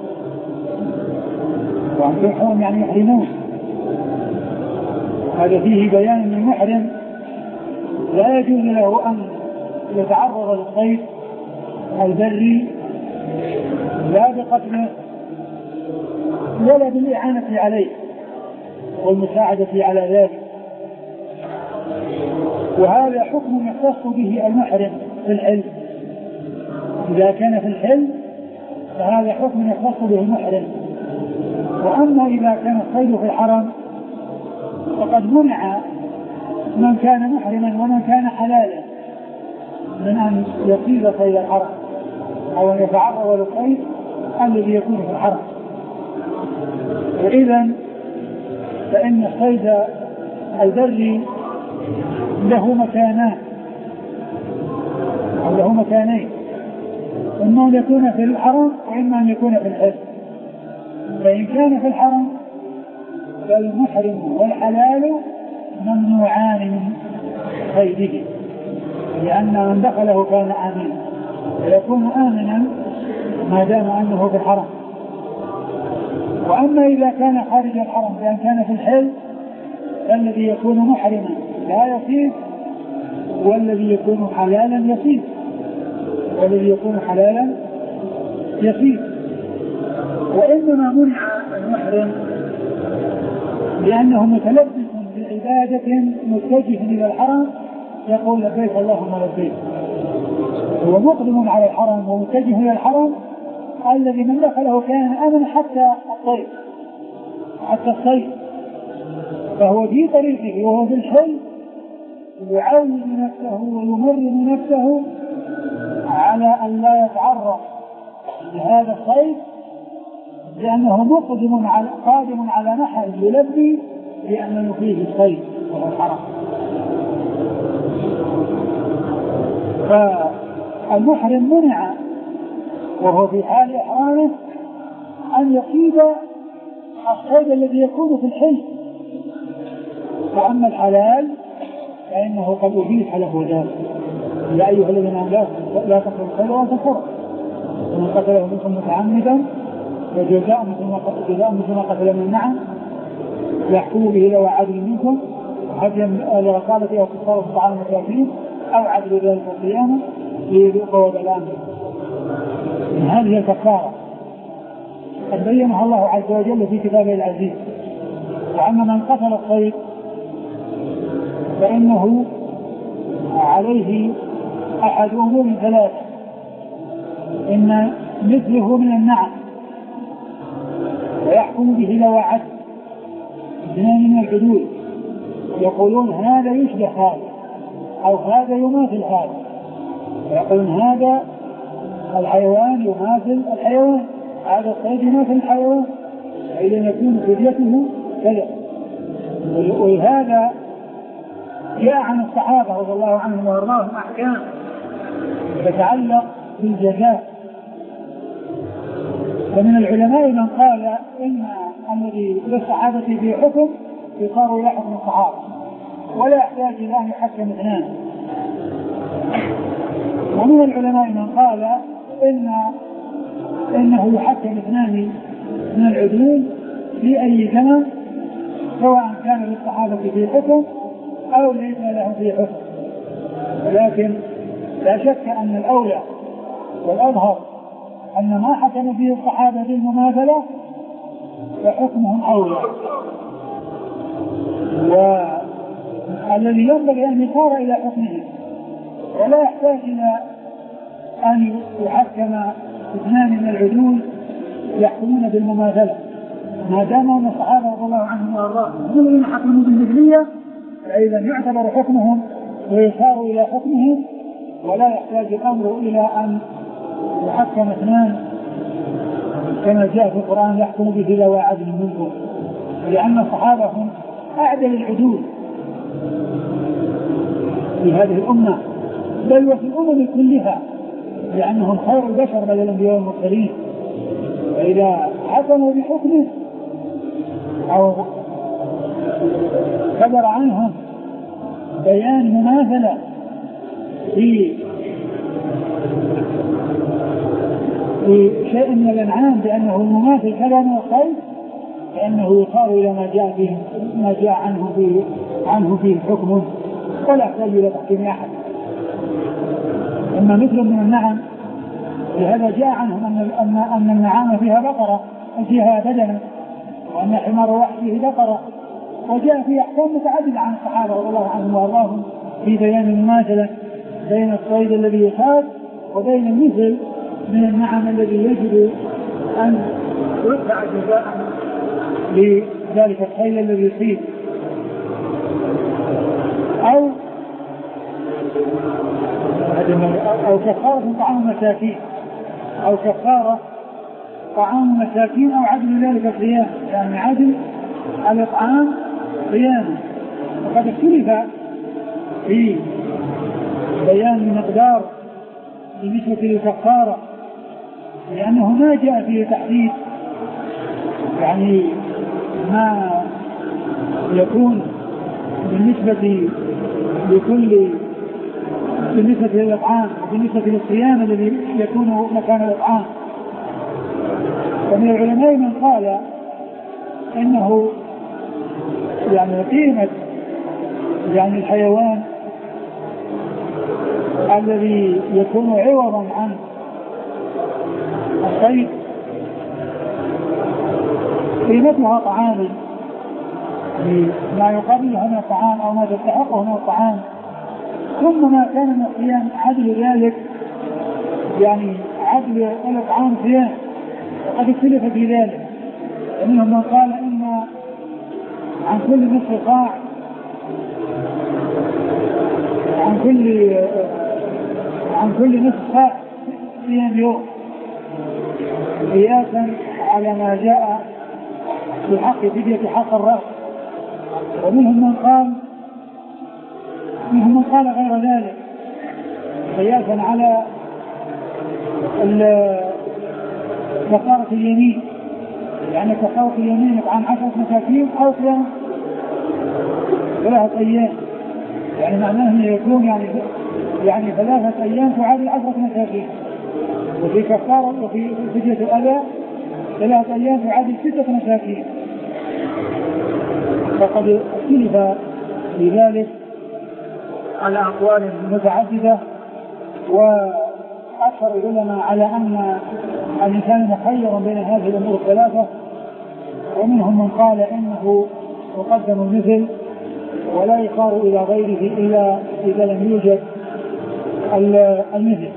وأنتم حرم يعني يحرمون. هذا فيه بيان أن المحرم لا يجوز له أن يتعرض للصيد البري لا بقتله ولا بالإعانة عليه والمساعدة على ذلك. وهذا حكم يختص به المحرم في الحل، إذا كان في الحل فهذا حكم يختص به المحرم. وأما إذا كان الصيد في الحرم فقد منع من كان محرما ومن كان حلالا من أن يصيد صيد الحرم أو أن يتعرض للصيد الذي يكون في الحرم. وإذا فإن الصيد البري له مكانان أو له مكانين، إما أن يكون في الحرم وإما أن يكون في الحل. فإن كان في الحرم فالمحرم والحلال ممنوعان من صيده، لأن من دخله كان آمنا ويكون آمنا ما دام أنه في الحرم. وأما إذا كان خارج الحرم بأن كان في الحل فالذي يكون محرما لا يصيد، والذي يكون حلالا يصيد والذي يكون حلالا يصيد. وإنما منع المحرم لأنه متلبس بعبادة متجه إلى الحرم يقول لبيك اللهم لبيك، هو مقدم على الحرم ومتجه إلى الحرم الذي من دخله كان آمن حتى الصيد حتى الصيد فهو في طريقه وهو في الحل يعود نفسه ويمرن نفسه على أن لا يتعرض لهذا الصيد، لأنه مقدم على قادم على نحر يلبي لأنه فيه الصيد وهو الحرم. فالمحرم منع وهو في حال إحرامه أن يصيد الصيد الذي يكون في الحل. وأما الحلال فإنه قد أبيح له ذلك، يا أيها الذين آمنوا لا تقتلوا الصيد وأنتم حرم، ومن قتله منكم متعمدا فجزاء مثل ما قتل من النعم يحكم به ذوي عدل منكم هديا لرقابة أو كفارة طعام مساكين أو عدل ذلك القيامة ليذوقوا وبال أمره. هذه الكفارة قد بينها الله عز وجل في كتابه العزيز. وأما من قتل الصيد فإنه عليه أحد أمور ثلاثة: إن مثله من النعم ويحكم به ذوي عدل اثنان من الحدود يقولون هذا يشبه هذا أو هذا يماثل هذا، ويقولون هذا الحيوان يماثل الحيوان، هذا الصيد يماثل الحيوان، فإذا يكون فديته كذا. ولهذا جاء عن الصحابة رضي الله عنهم وارضاهم أحكام تتعلق بالجزاء. ومن العلماء من قال إن الذي للصحابة في حكم يصار إلى حكم الصحابة ولا يحتاج إلى أن يحكم اثنان. ومن العلماء من قال إن إنه يحكم اثنان من العدول في أي زمن، سواء كان للصحابة في حكم أو ليس لهم في حكم. ولكن لا شك أن الأولى والأظهر أن ما حكم فيه الصحابة بالمماثلة فحكمهم أولى، والذي ينبغي أن يصار إلى حكمه، ولا يحتاج إلى أن يحكم اثنان من العدول يحكمون بالمماثلة. ما دام أن الصحابة رضي الله عنهم وأرضاهم هم الذين حكموا بالمثلية، فإذا يعتبر حكمهم ويصار إلى حكمهم، ولا يحتاج الأمر إلى أن يحكم اثنان كما جاء في القرآن يحكم به ذوى عدل منكم، لأن الصحابة هم أعدل العدول في هذه الأمة بل وفي الأمم كلها، لأنهم خير البشر بل الأنبياء والمرسلين. فإذا حكموا بحكمه أو صدر عنهم بيان مماثلة في في شيء من الأنعام بأنه المماثل كذا من الخير، فإنه يصار إلى ما جاء به ما جاء عنه فيه عنه فيه حكم، ولا يحتاج إلى تحكيم أحد. أما مثل من النعم لهذا جاء عنهم أن أن أن النعام فيها بقرة فيها بدنة، وأن حمار وحش فيه بقرة، وجاء فيه أحكام متعددة عن الصحابة رضي الله عنهم وأرضاهم في بيان المماثلة بين الصيد الذي يصاد وبين المثل من النعم الذي يجب أن يدفع جزاء لذلك الخيل الذي يصيب، أو أو كفارة طعام مساكين أو كفارة طعام مساكين أو عدل ذلك صيام، يعني عدل على طعام صيام. وقد اختلف في بيان المقدار بالنسبة للكفارة، لأنه ما جاء فيه تحديد يعني ما يكون بالنسبة لكل بالنسبة للإطعام وبالنسبة للصيام الذي يكون مكان الإطعام. ومن العلماء من قال إنه يعني قيمة يعني الحيوان الذي يكون عوضا عن الصيد قيمتها طعاما ما يقابلها من الطعام أو ما تستحقه من الطعام، ثم ما كان من الصيام عدل ذلك يعني عدل الإطعام صيام، وقد اختلف في ذلك. ومنهم من قال إن عن كل نصف صاع عن كل عن كل نصف صاع صيام يوم قياسا على ما جاء في حق فدية حق الرأس. ومنهم من قال منهم من قال غير ذلك قياسا على كفارة اليمين، يعني كفارة اليمين عن عشرة مساكين أو صيام ثلاثة أيام، يعني معناه أنه يكون يعني يعني ثلاثة أيام تعادل عشرة مساكين، وفي كفارة وفي فدية الأذى ثلاثة أيام تعادل ستة مساكين. فقد اختلف في ذلك على أقوال متعددة، وأكثر العلماء على أن الإنسان مخير بين هذه الأمور الثلاثة. ومنهم من قال إنه يقدم المثل ولا يصار إلى غيره إلا إذا لم يوجد المثل.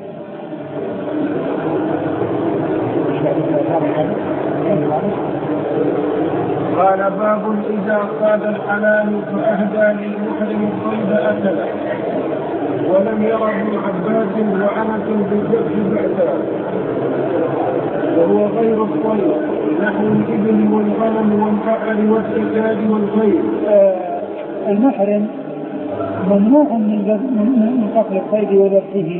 قال باب إذا قاد الحلال فأهدى للمحرم الصيد أكله ولم ير ابن عباس وعنة بالذبح بأسا وهو غير الصيد نحو الإبل والغنم والبقر والسجاد والخيل. آه المحرم ممنوع من قتل الصيد وذبحه،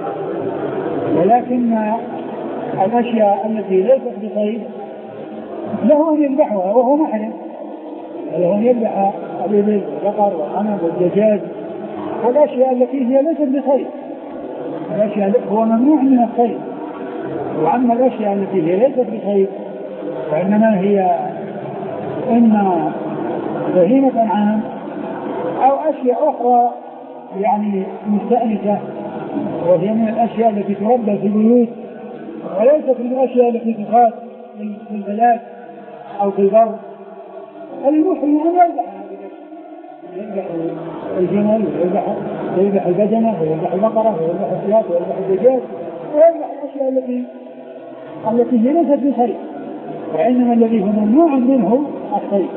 ولكن الأشياء التي ليست بصيد له أن يذبحها وهو محرم، له أن يذبح الإبل والبقر والغنم والدجاج والأشياء التي هي ليست بصيد. الأشياء هو ممنوع من الصيد، وأما الأشياء التي هي ليست بصيد فإنما هي إما بهيمة أنعام أو أشياء أخرى يعني مستأنسة، وهي من الأشياء التي تربى في البيوت وليست من الأشياء التي تخاف في البلاد أو في البر. المحرم أن يذبح يذبح الجمل ويذبح ويذبح البدنة ويذبح البقرة ويذبح الشياط ويذبح الدجاج ويذبح الأشياء التي التي ليست بشيء، وإنما الذي هو ممنوع منه الصيد.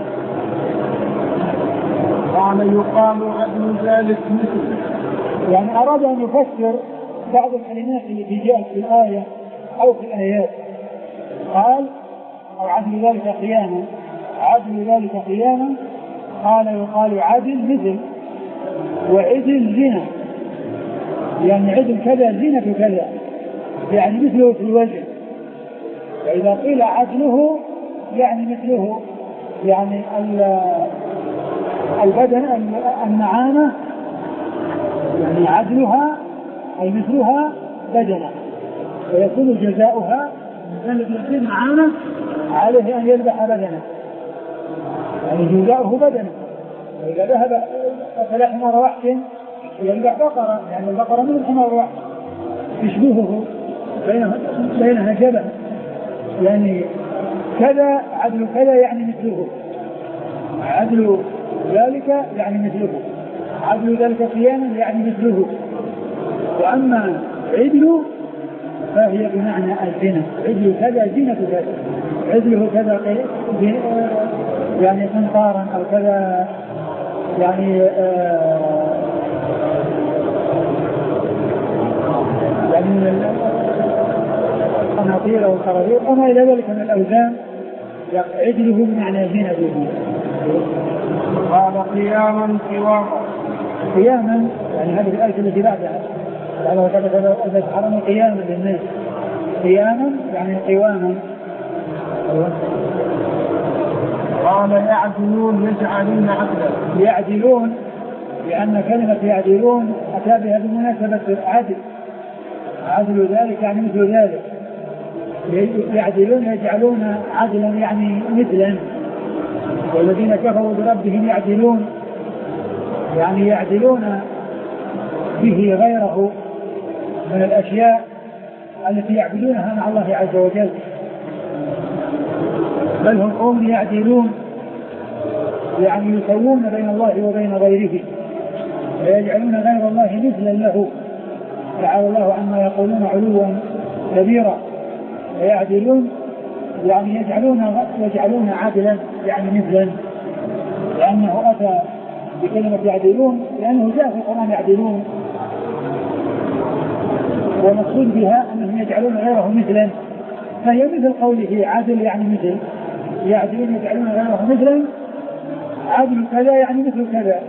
قال يقال عدل ذلك مثل، يعني أراد أن يفسر بعض الكلمات التي جاءت في الآية أو في الآيات. قال أو عدل ذلك قياما، عدل ذلك قياما. قال يقال عدل مثل، وعدل زنا، يعني عدل كذا زينة كذا، يعني مثله في الوجه. وإذا قيل عدله يعني مثله، يعني البدن النعامة يعني عدلها أي مثلها بدنة، ويكون جزاؤها الذي يصير نعامة عليه أن يذبح بدنة، يعني جزاؤه بدنة. وإذا ذهب أكل حمار وحش يذبح بقرة، يعني البقرة من الحمار وحش يشبهه بينها, بينها شبه، يعني كذا عدل كذا يعني مثله، عدل ذلك يعني مثله، عدل ذلك قياما يعني مثله. وأما عدل فهي بمعنى الزنا، عدل كذا زينة كذا، عدله كذا يعني قنطارا أو كذا يعني آه يعني من القناطير والقراطير وما إلى ذلك من الأوزان، عدله بمعنى زينة به. قال قياما قواما، قياما يعني هذه الآية التي بعدها قال وكذا حرم قياما للناس، قياما يعني قواما. قال يعدلون يجعلون عدلا، يعدلون لأن كلمة يعدلون أتى بها بمناسبة العدل، عدل ذلك يعني مثل ذلك، يعدلون يجعلون عدلا يعني مثلا. والذين كفروا بربهم يعدلون يعني يعدلون به غيره من الأشياء التي يعبدونها مع الله عز وجل، بل هم قوم يعدلون يعني يسوون بين الله وبين غيره، ويجعلون غير الله مثلا له، تعالى الله عما يقولون علوا كبيرا. ويعدلون يعني يجعلون يجعلون عدلا يعني مثلا، لأنه أتى بكلمة يعدلون لأنه جاء في القرآن يعدلون، والمقصود بها أنهم يجعلون غيره مثلا، فهي مثل قوله عدل يعني مثل، يعدلون يجعلون غيره مثلا، عدل كذا يعني مثل كذا.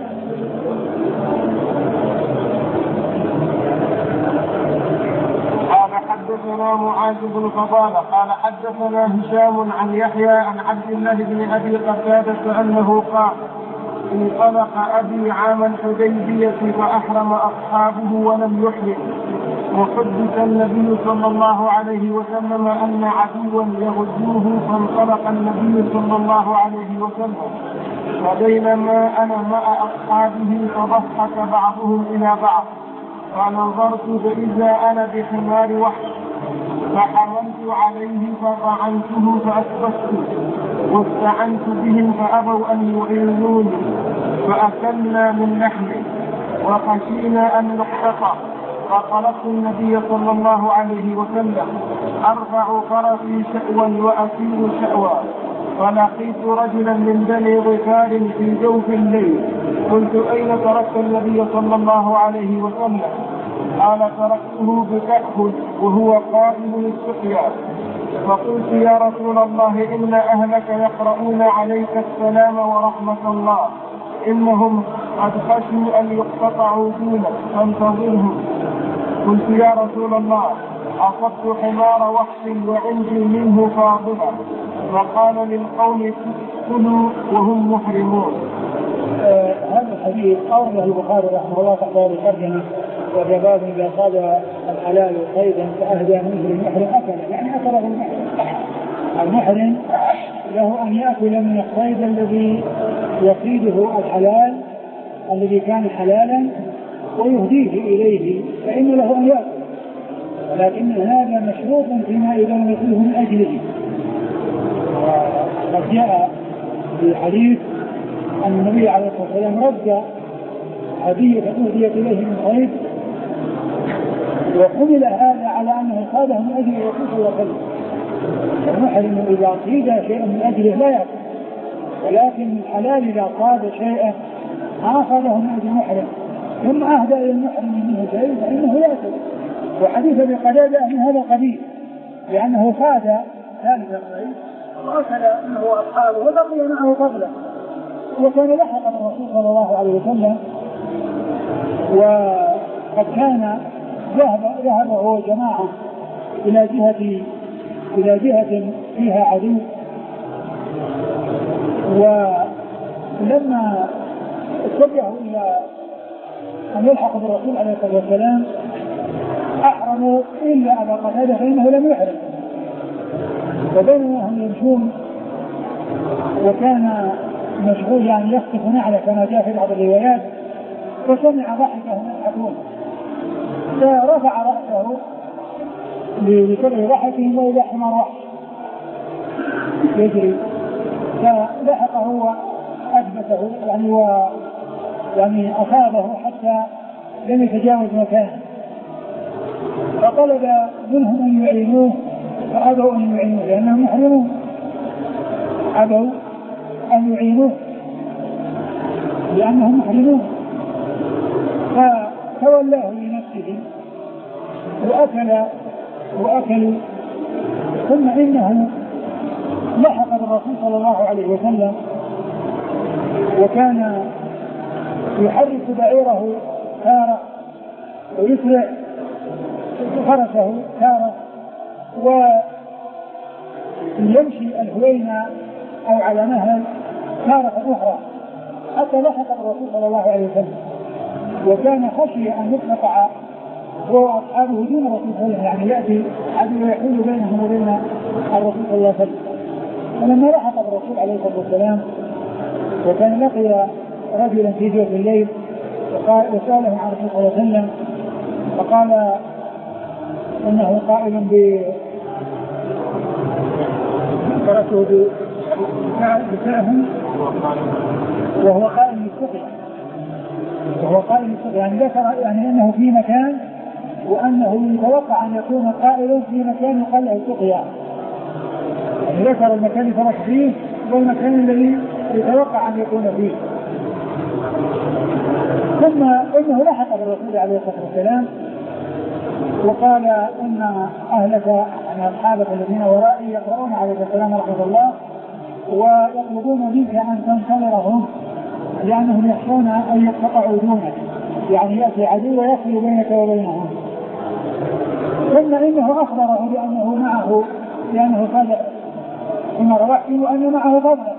حدثنا معاذ بن فضالة قال حدثنا هشام عن يحيى عن عبد الله بن أبي قتادة أنه قال انطلق أبي عام الحديبية فأحرم أصحابه ولم يحرم، وحدث النبي صلى الله عليه وسلم أن عدوا يغزوه، فانطلق النبي صلى الله عليه وسلم، وبينما أنا مع أصحابه فضحك بعضهم إلى بعض، فنظرت فإذا أنا بحمار وحش، فحملت عليه فطعنته فأثبته، واستعنت بهم فأبوا أن يعينوني، فأكلنا من لحمه وخشينا أن نحتقى، فطلبت النبي صلى الله عليه وسلم أرفع فرسي شأوا وأسير شأوا، فلقيت رجلا من بني غفار في جوف الليل، قلت أين تركت النبي صلى الله عليه وسلم؟ قال تركته بكأخذ وهو قائم للسقيا، فقلت يا رسول الله إن أهلك يقرؤون عليك السلام ورحمة الله، إنهم قد خشوا أن يقتطعوا دونك فانتظرهم. قلت يا رسول الله أصبت حمار وحش وعندي منه فاضلة، فقال للقوم كلوا وهم محرمون. آه هذا الحديث أورده البخاري رحمه الله تحت هذه الترجمة، والرباب إذا صاد الحلال قيدا فأهدى منه المحرم أكله، يعني أكله المحرم. المحرم له أن يأكل من الصيد الذي يصيده الحلال الذي كان حلالا ويهديه إليه فإن له أن يأكل، ولكن هذا مشروط فيما إذا لم يكله من أجله. وقد جاء في الحديث أن النبي عليه الصلاة والسلام رد هدية أهديت إليه من صيد وحمل هذا على أنه صاده من أجل الرسول صلى الله عليه وسلم. المحرم إذا صيد شيئا من أجله لا يأكل، ولكن الحلال إذا صاد شيئا ما صاده من أجل المحرم ثم أهدى إلى المحرم منه شيء فإنه يأكل. وحديث ابي قتادة من هذا القبيل لأنه صاد ثالث الصيد وأكل منه أصحابه وبقي معه فضلا، وكان لحق الرسول صلى الله عليه وسلم وقد كان ذهب ذهب هو جماعة إلى جهة إلى جهة فيها عدو، ولما اتجهوا إلى أن يلحقوا بالرسول عليه الصلاة والسلام أحرموا إلا أبا قتادة فإنه لم يحرم. وبينما هم يمشون وكان مشغول يعني يخطف نعله كما جاء في بعض الروايات فسمع ضحكهم يضحكون فرفع رأسه لسبب ضحكهم وإذا حمار وحش يجري فلحقه وأثبته يعني و يعني أصابه حتى لم يتجاوز مكانه، فطلب منهم أن يعينوه فأبوا أن يعينوه لأنهم محرمون، أبوا أن يعينوه لأنهم محرمون، فتولاه لنفسه وأكل وأكلوا. ثم إنه لحق بالرسول صلى الله عليه وسلم وكان يحرك بعيره تارة ويسرع فرسه تارة ويمشي الهوينة أو على نهر تارة أخرى حتى لحق الرسول صلى الله عليه وسلم، وكان خشي أن يقطع هو أصحابه دون الرسول صلى الله عليه وسلم، يعني يأتي عدو يحول بينهم وبين الرسول صلى الله عليه وسلم. فلما لحق الرسول عليه الصلاة والسلام وكان لقي رجلا في جوف الليل وسأله عن الرسول صلى الله عليه وسلم فقال إنه قائم ب فرسه بساهم وهو قائم بالسقيا وهو قائم بالسقيا يعني ذكر يعني أنه في مكان وأنه يتوقع أن يكون قائل في مكان يقال له السقيا، يعني ذكر المكان اللي فرس فيه والمكان الذي يتوقع أن يكون فيه. ثم إنه لحق بالرسول عليه الصلاة والسلام وقال إن أهلك أن أصحابك الذين ورائي يقرؤون عليه السلام ورحمة الله ويطلبون منك أن تنتظرهم لأنهم يخشون أن يقطعوا دونك، يعني يأتي عدو ويصل بينك وبينهم. ثم إنه أخبره بأنه معه لأنه صادق ثم روحته وأن معه فضلا،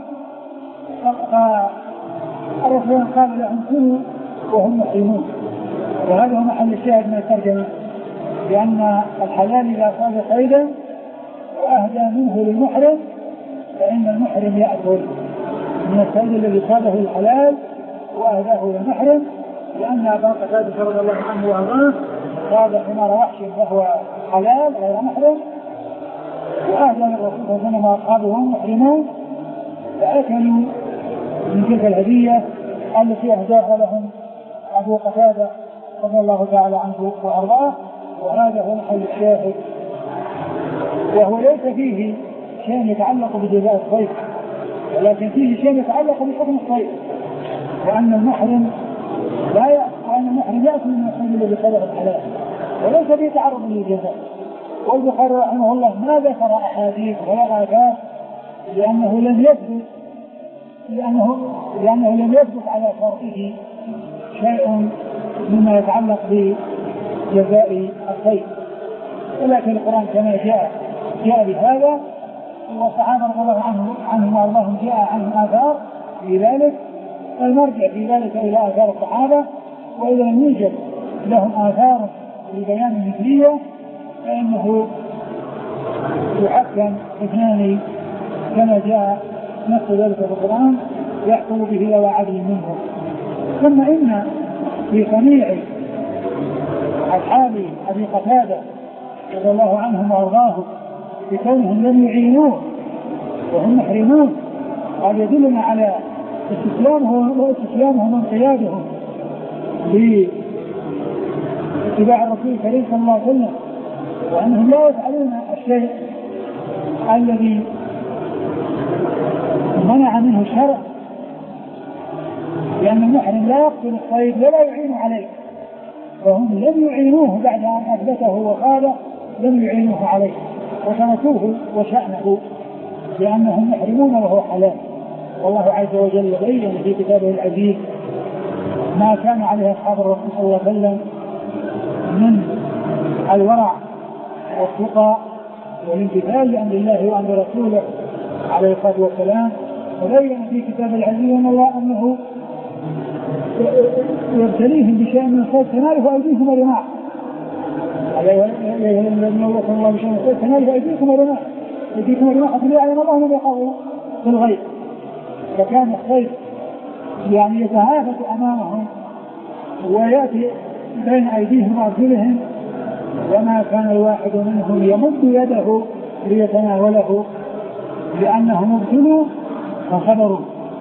فالرسول قال لهم كلوا وهم محرمون. وهذا هو محل الشاهد من الترجمة، لأن الحلال إذا صاد صيدا وأهدى منه للمحرم فإن المحرم يأكل من الصيد الذي صاده الحلال وأهداه للمحرم، لأن أبا قتادة رضي الله عنه وأرضاه صاد حمار وحش وهو حلال غير محرم وأهدى للرسول صلى الله عليه وسلم وأصحابه محرمون فأكلوا من تلك الهدية التي أهداها لهم أبو قتادة رضي الله تعالى عنه وأرضاه. وهذا هو محل الشاهد، وهو ليس فيه شيء يتعلق بجزاء الصيد ولكن فيه شيء يتعلق بحكم الصيد، وأن المحرم لا ي... وأن المحرم يأكل من الصيد الذي صدق الحلال وليس فيه تعرض للجزاء. والبخاري رحمه الله ما ذكر أحاديث ولا آثار لأنه لم يثبت لأنه لأنه لم يثبت على شرطه شيء مما يتعلق بجزاء الصيد، ولكن القرآن كما جاء جاء بهذا، والصحابة رضي الله عنهم وأرضاهم جاء عنهم آثار في ذلك، فالمرجع في ذلك إلى آثار الصحابة، وإذا لم يوجد لهم آثار لبيان المثلية فإنه يحكم اثنان كما جاء نص ذلك في القرآن يحكم به ذوى عدل منهم. ثم إن في صنيع أصحاب أبي قتادة رضي الله عنهم وأرضاهم بكونهم لم يعينوه وهم محرمون قد يدلنا على استسلامهم واستسلامهم وانقيادهم باتباع الرسول الكريم صلى الله عليه وسلم، وأنهم لا يفعلون الشيء الذي منع منه الشرع، لأن المحرم لا يقتل الصيد ولا يعين عليه، وهم لم يعينوه بعد أن أثبته وقال لم يعينوه عليه وتركوه وشأنه لأنهم محرمون وهو حلال. والله عز وجل بين في كتابه العزيز ما كان عليه أصحاب الرسول صلى الله عليه وسلم من الورع والتقى والامتثال لأمر الله وأمر رسوله عليه الصلاة والسلام، وبين في كتاب العزيز أنه يبتليهم بشيء من الصيد تناله أيديكم ورماح، الله بشيء من الصيد تناله أيديكم ورماح، أيديكم ورماح ليعلم الله من يقع في الغيب. فكان الصيد يعني يتهافت أمامهم ويأتي بين أيديهم وأرجلهم، وما كان الواحد منهم يمد يده ليتناوله لأنهم ابتلوا فصبروا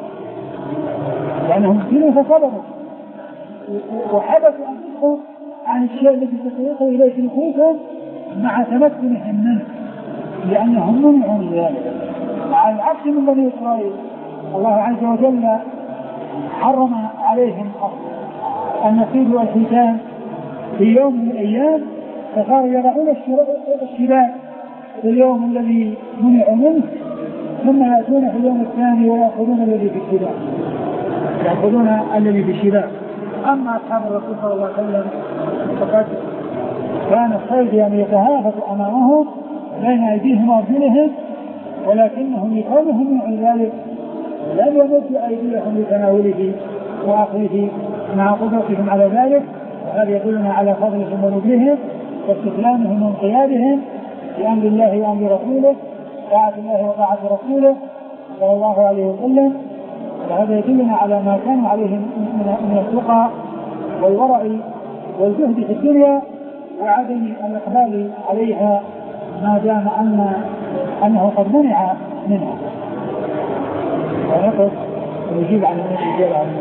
لأنهم ابتلوا فصبروا وحبسوا أنفسهم عن الشيء الذي تسوقوا إليه نفوسهم مع تمكنهم منه لأنهم منعوا من ذلك. على العكس من بني إسرائيل الله عز وجل حرم عليهم النصيب والختان في يوم من الأيام، فصاروا يضعون الشباب في اليوم الذي منعوا منه، ثم يأتون في اليوم الثاني ويأخذون الذي في الشباب يأخذون الذي في الشباب. أما أصحاب الرسول صلى الله عليه وسلم فقد كان الصيد يعني يتهافت أمامهم بين أيديهم وأرجلهم، ولكنهم لقومهم من ذلك لم يمدوا أيديهم لتناوله وأخذه مع قدرتهم على ذلك. وهذا يدلنا على فضلهم ونبلهم واستسلامهم وانقيادهم بأمر الله وأمر رسوله، طاعة الله وطاعة رسوله صلى الله عليه وسلم. وهذا يدلنا على ما كانوا عليه من التقى والورع والجهد في الدنيا وعدم الإقبال عليها ما دام أن أنه قد منع منها. ونقص ونجيب عن الرجال عن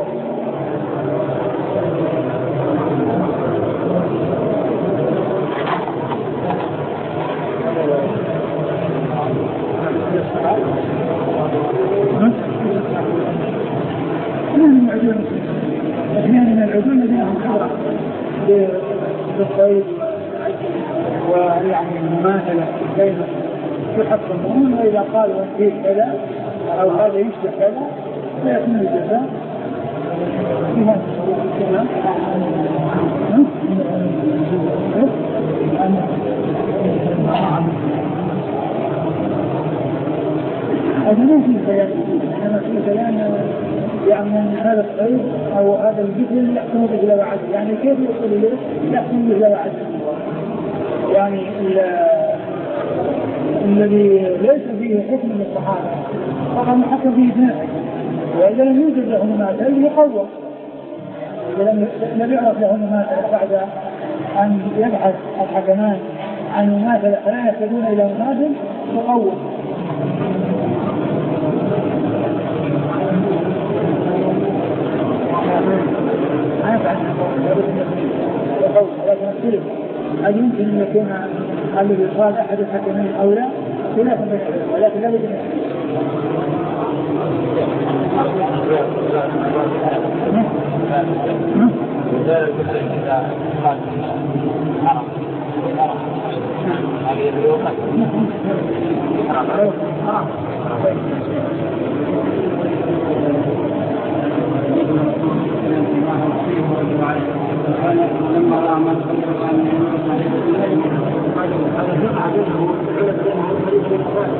اثنين من العدول الذين هم خبرة بالصيد ويعني المماثلة بينهم يحكمون، وإذا قالوا فيه كذا أو هذا يشبه كذا فيكون الجزاء بهذا الكلام. هذا ما فيه بيان، إنما فيه بيان يعني هذا الصيد أو هذا الجسم يحكم به لا وعد، يعني كيف يقول له يحكم به لا وعد، يعني الذي ليس فيه حكم للصحابة فقد محكم فيه بنفسه، وإذا لم يوجد له مماثل يقوى، إذا لم يعرف له مماثل بعد أن يبحث الحكمان عن مماثل فلا يهتدون إلى مماثل يقوى. لكن السلم هل يمكن أن يكون الذي قال أحد الحكمين أو لا خلافا بين العلماء، ولكن لا بد لما رأى من خلق عن هذا جمع بينه علم بينه الخليفة والمفاد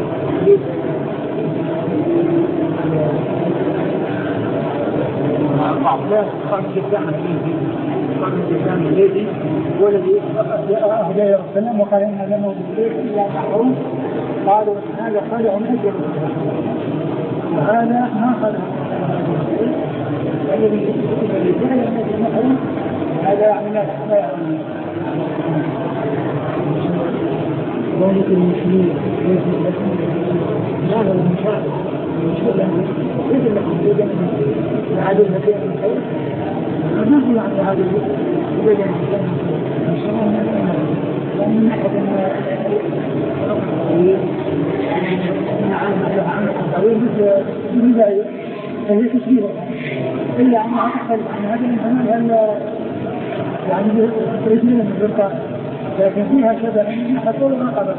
لا قام الجسام الجيزي قام الجسام الجيزي هو الذي أهدى رسلنا وقال إن لنا بالبيت إلا نحرم قالوا هذا خلع أجل وهذا ما خلع الذي فعل النبي المحرم هذا يعني لا يعني ذلك المسلمين هذا المشاهد ليس لكم يوجد العدو الذي من خير ما هو يعني هذا يوجد إن شاء الله من ناحية أن عالم عن الطويل مثل ذلك فهي تشبيه إلا أنها تختلف عن هذا الإنسان لأن يعني رجل من الفرقان لكن فيها شبه من حصول ما قبل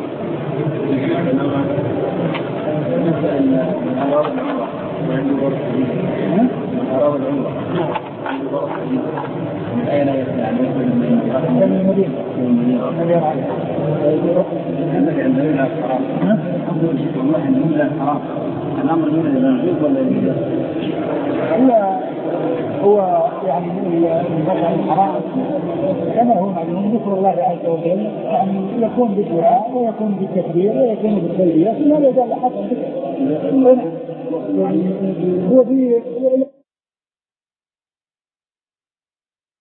أراد العمرة عنده ضرر حديث من أين يسمع من المدينة المدينة حرام والله المدينة حرام الأمر المدينة موجود ولا لا؟ هو هو يعني البشر الحرام كما هو معلوم ذكر الله عز وجل يعني يكون بالدعاء ويكون بالتكبير ويكون بالتلبية لا يزال حتى هو في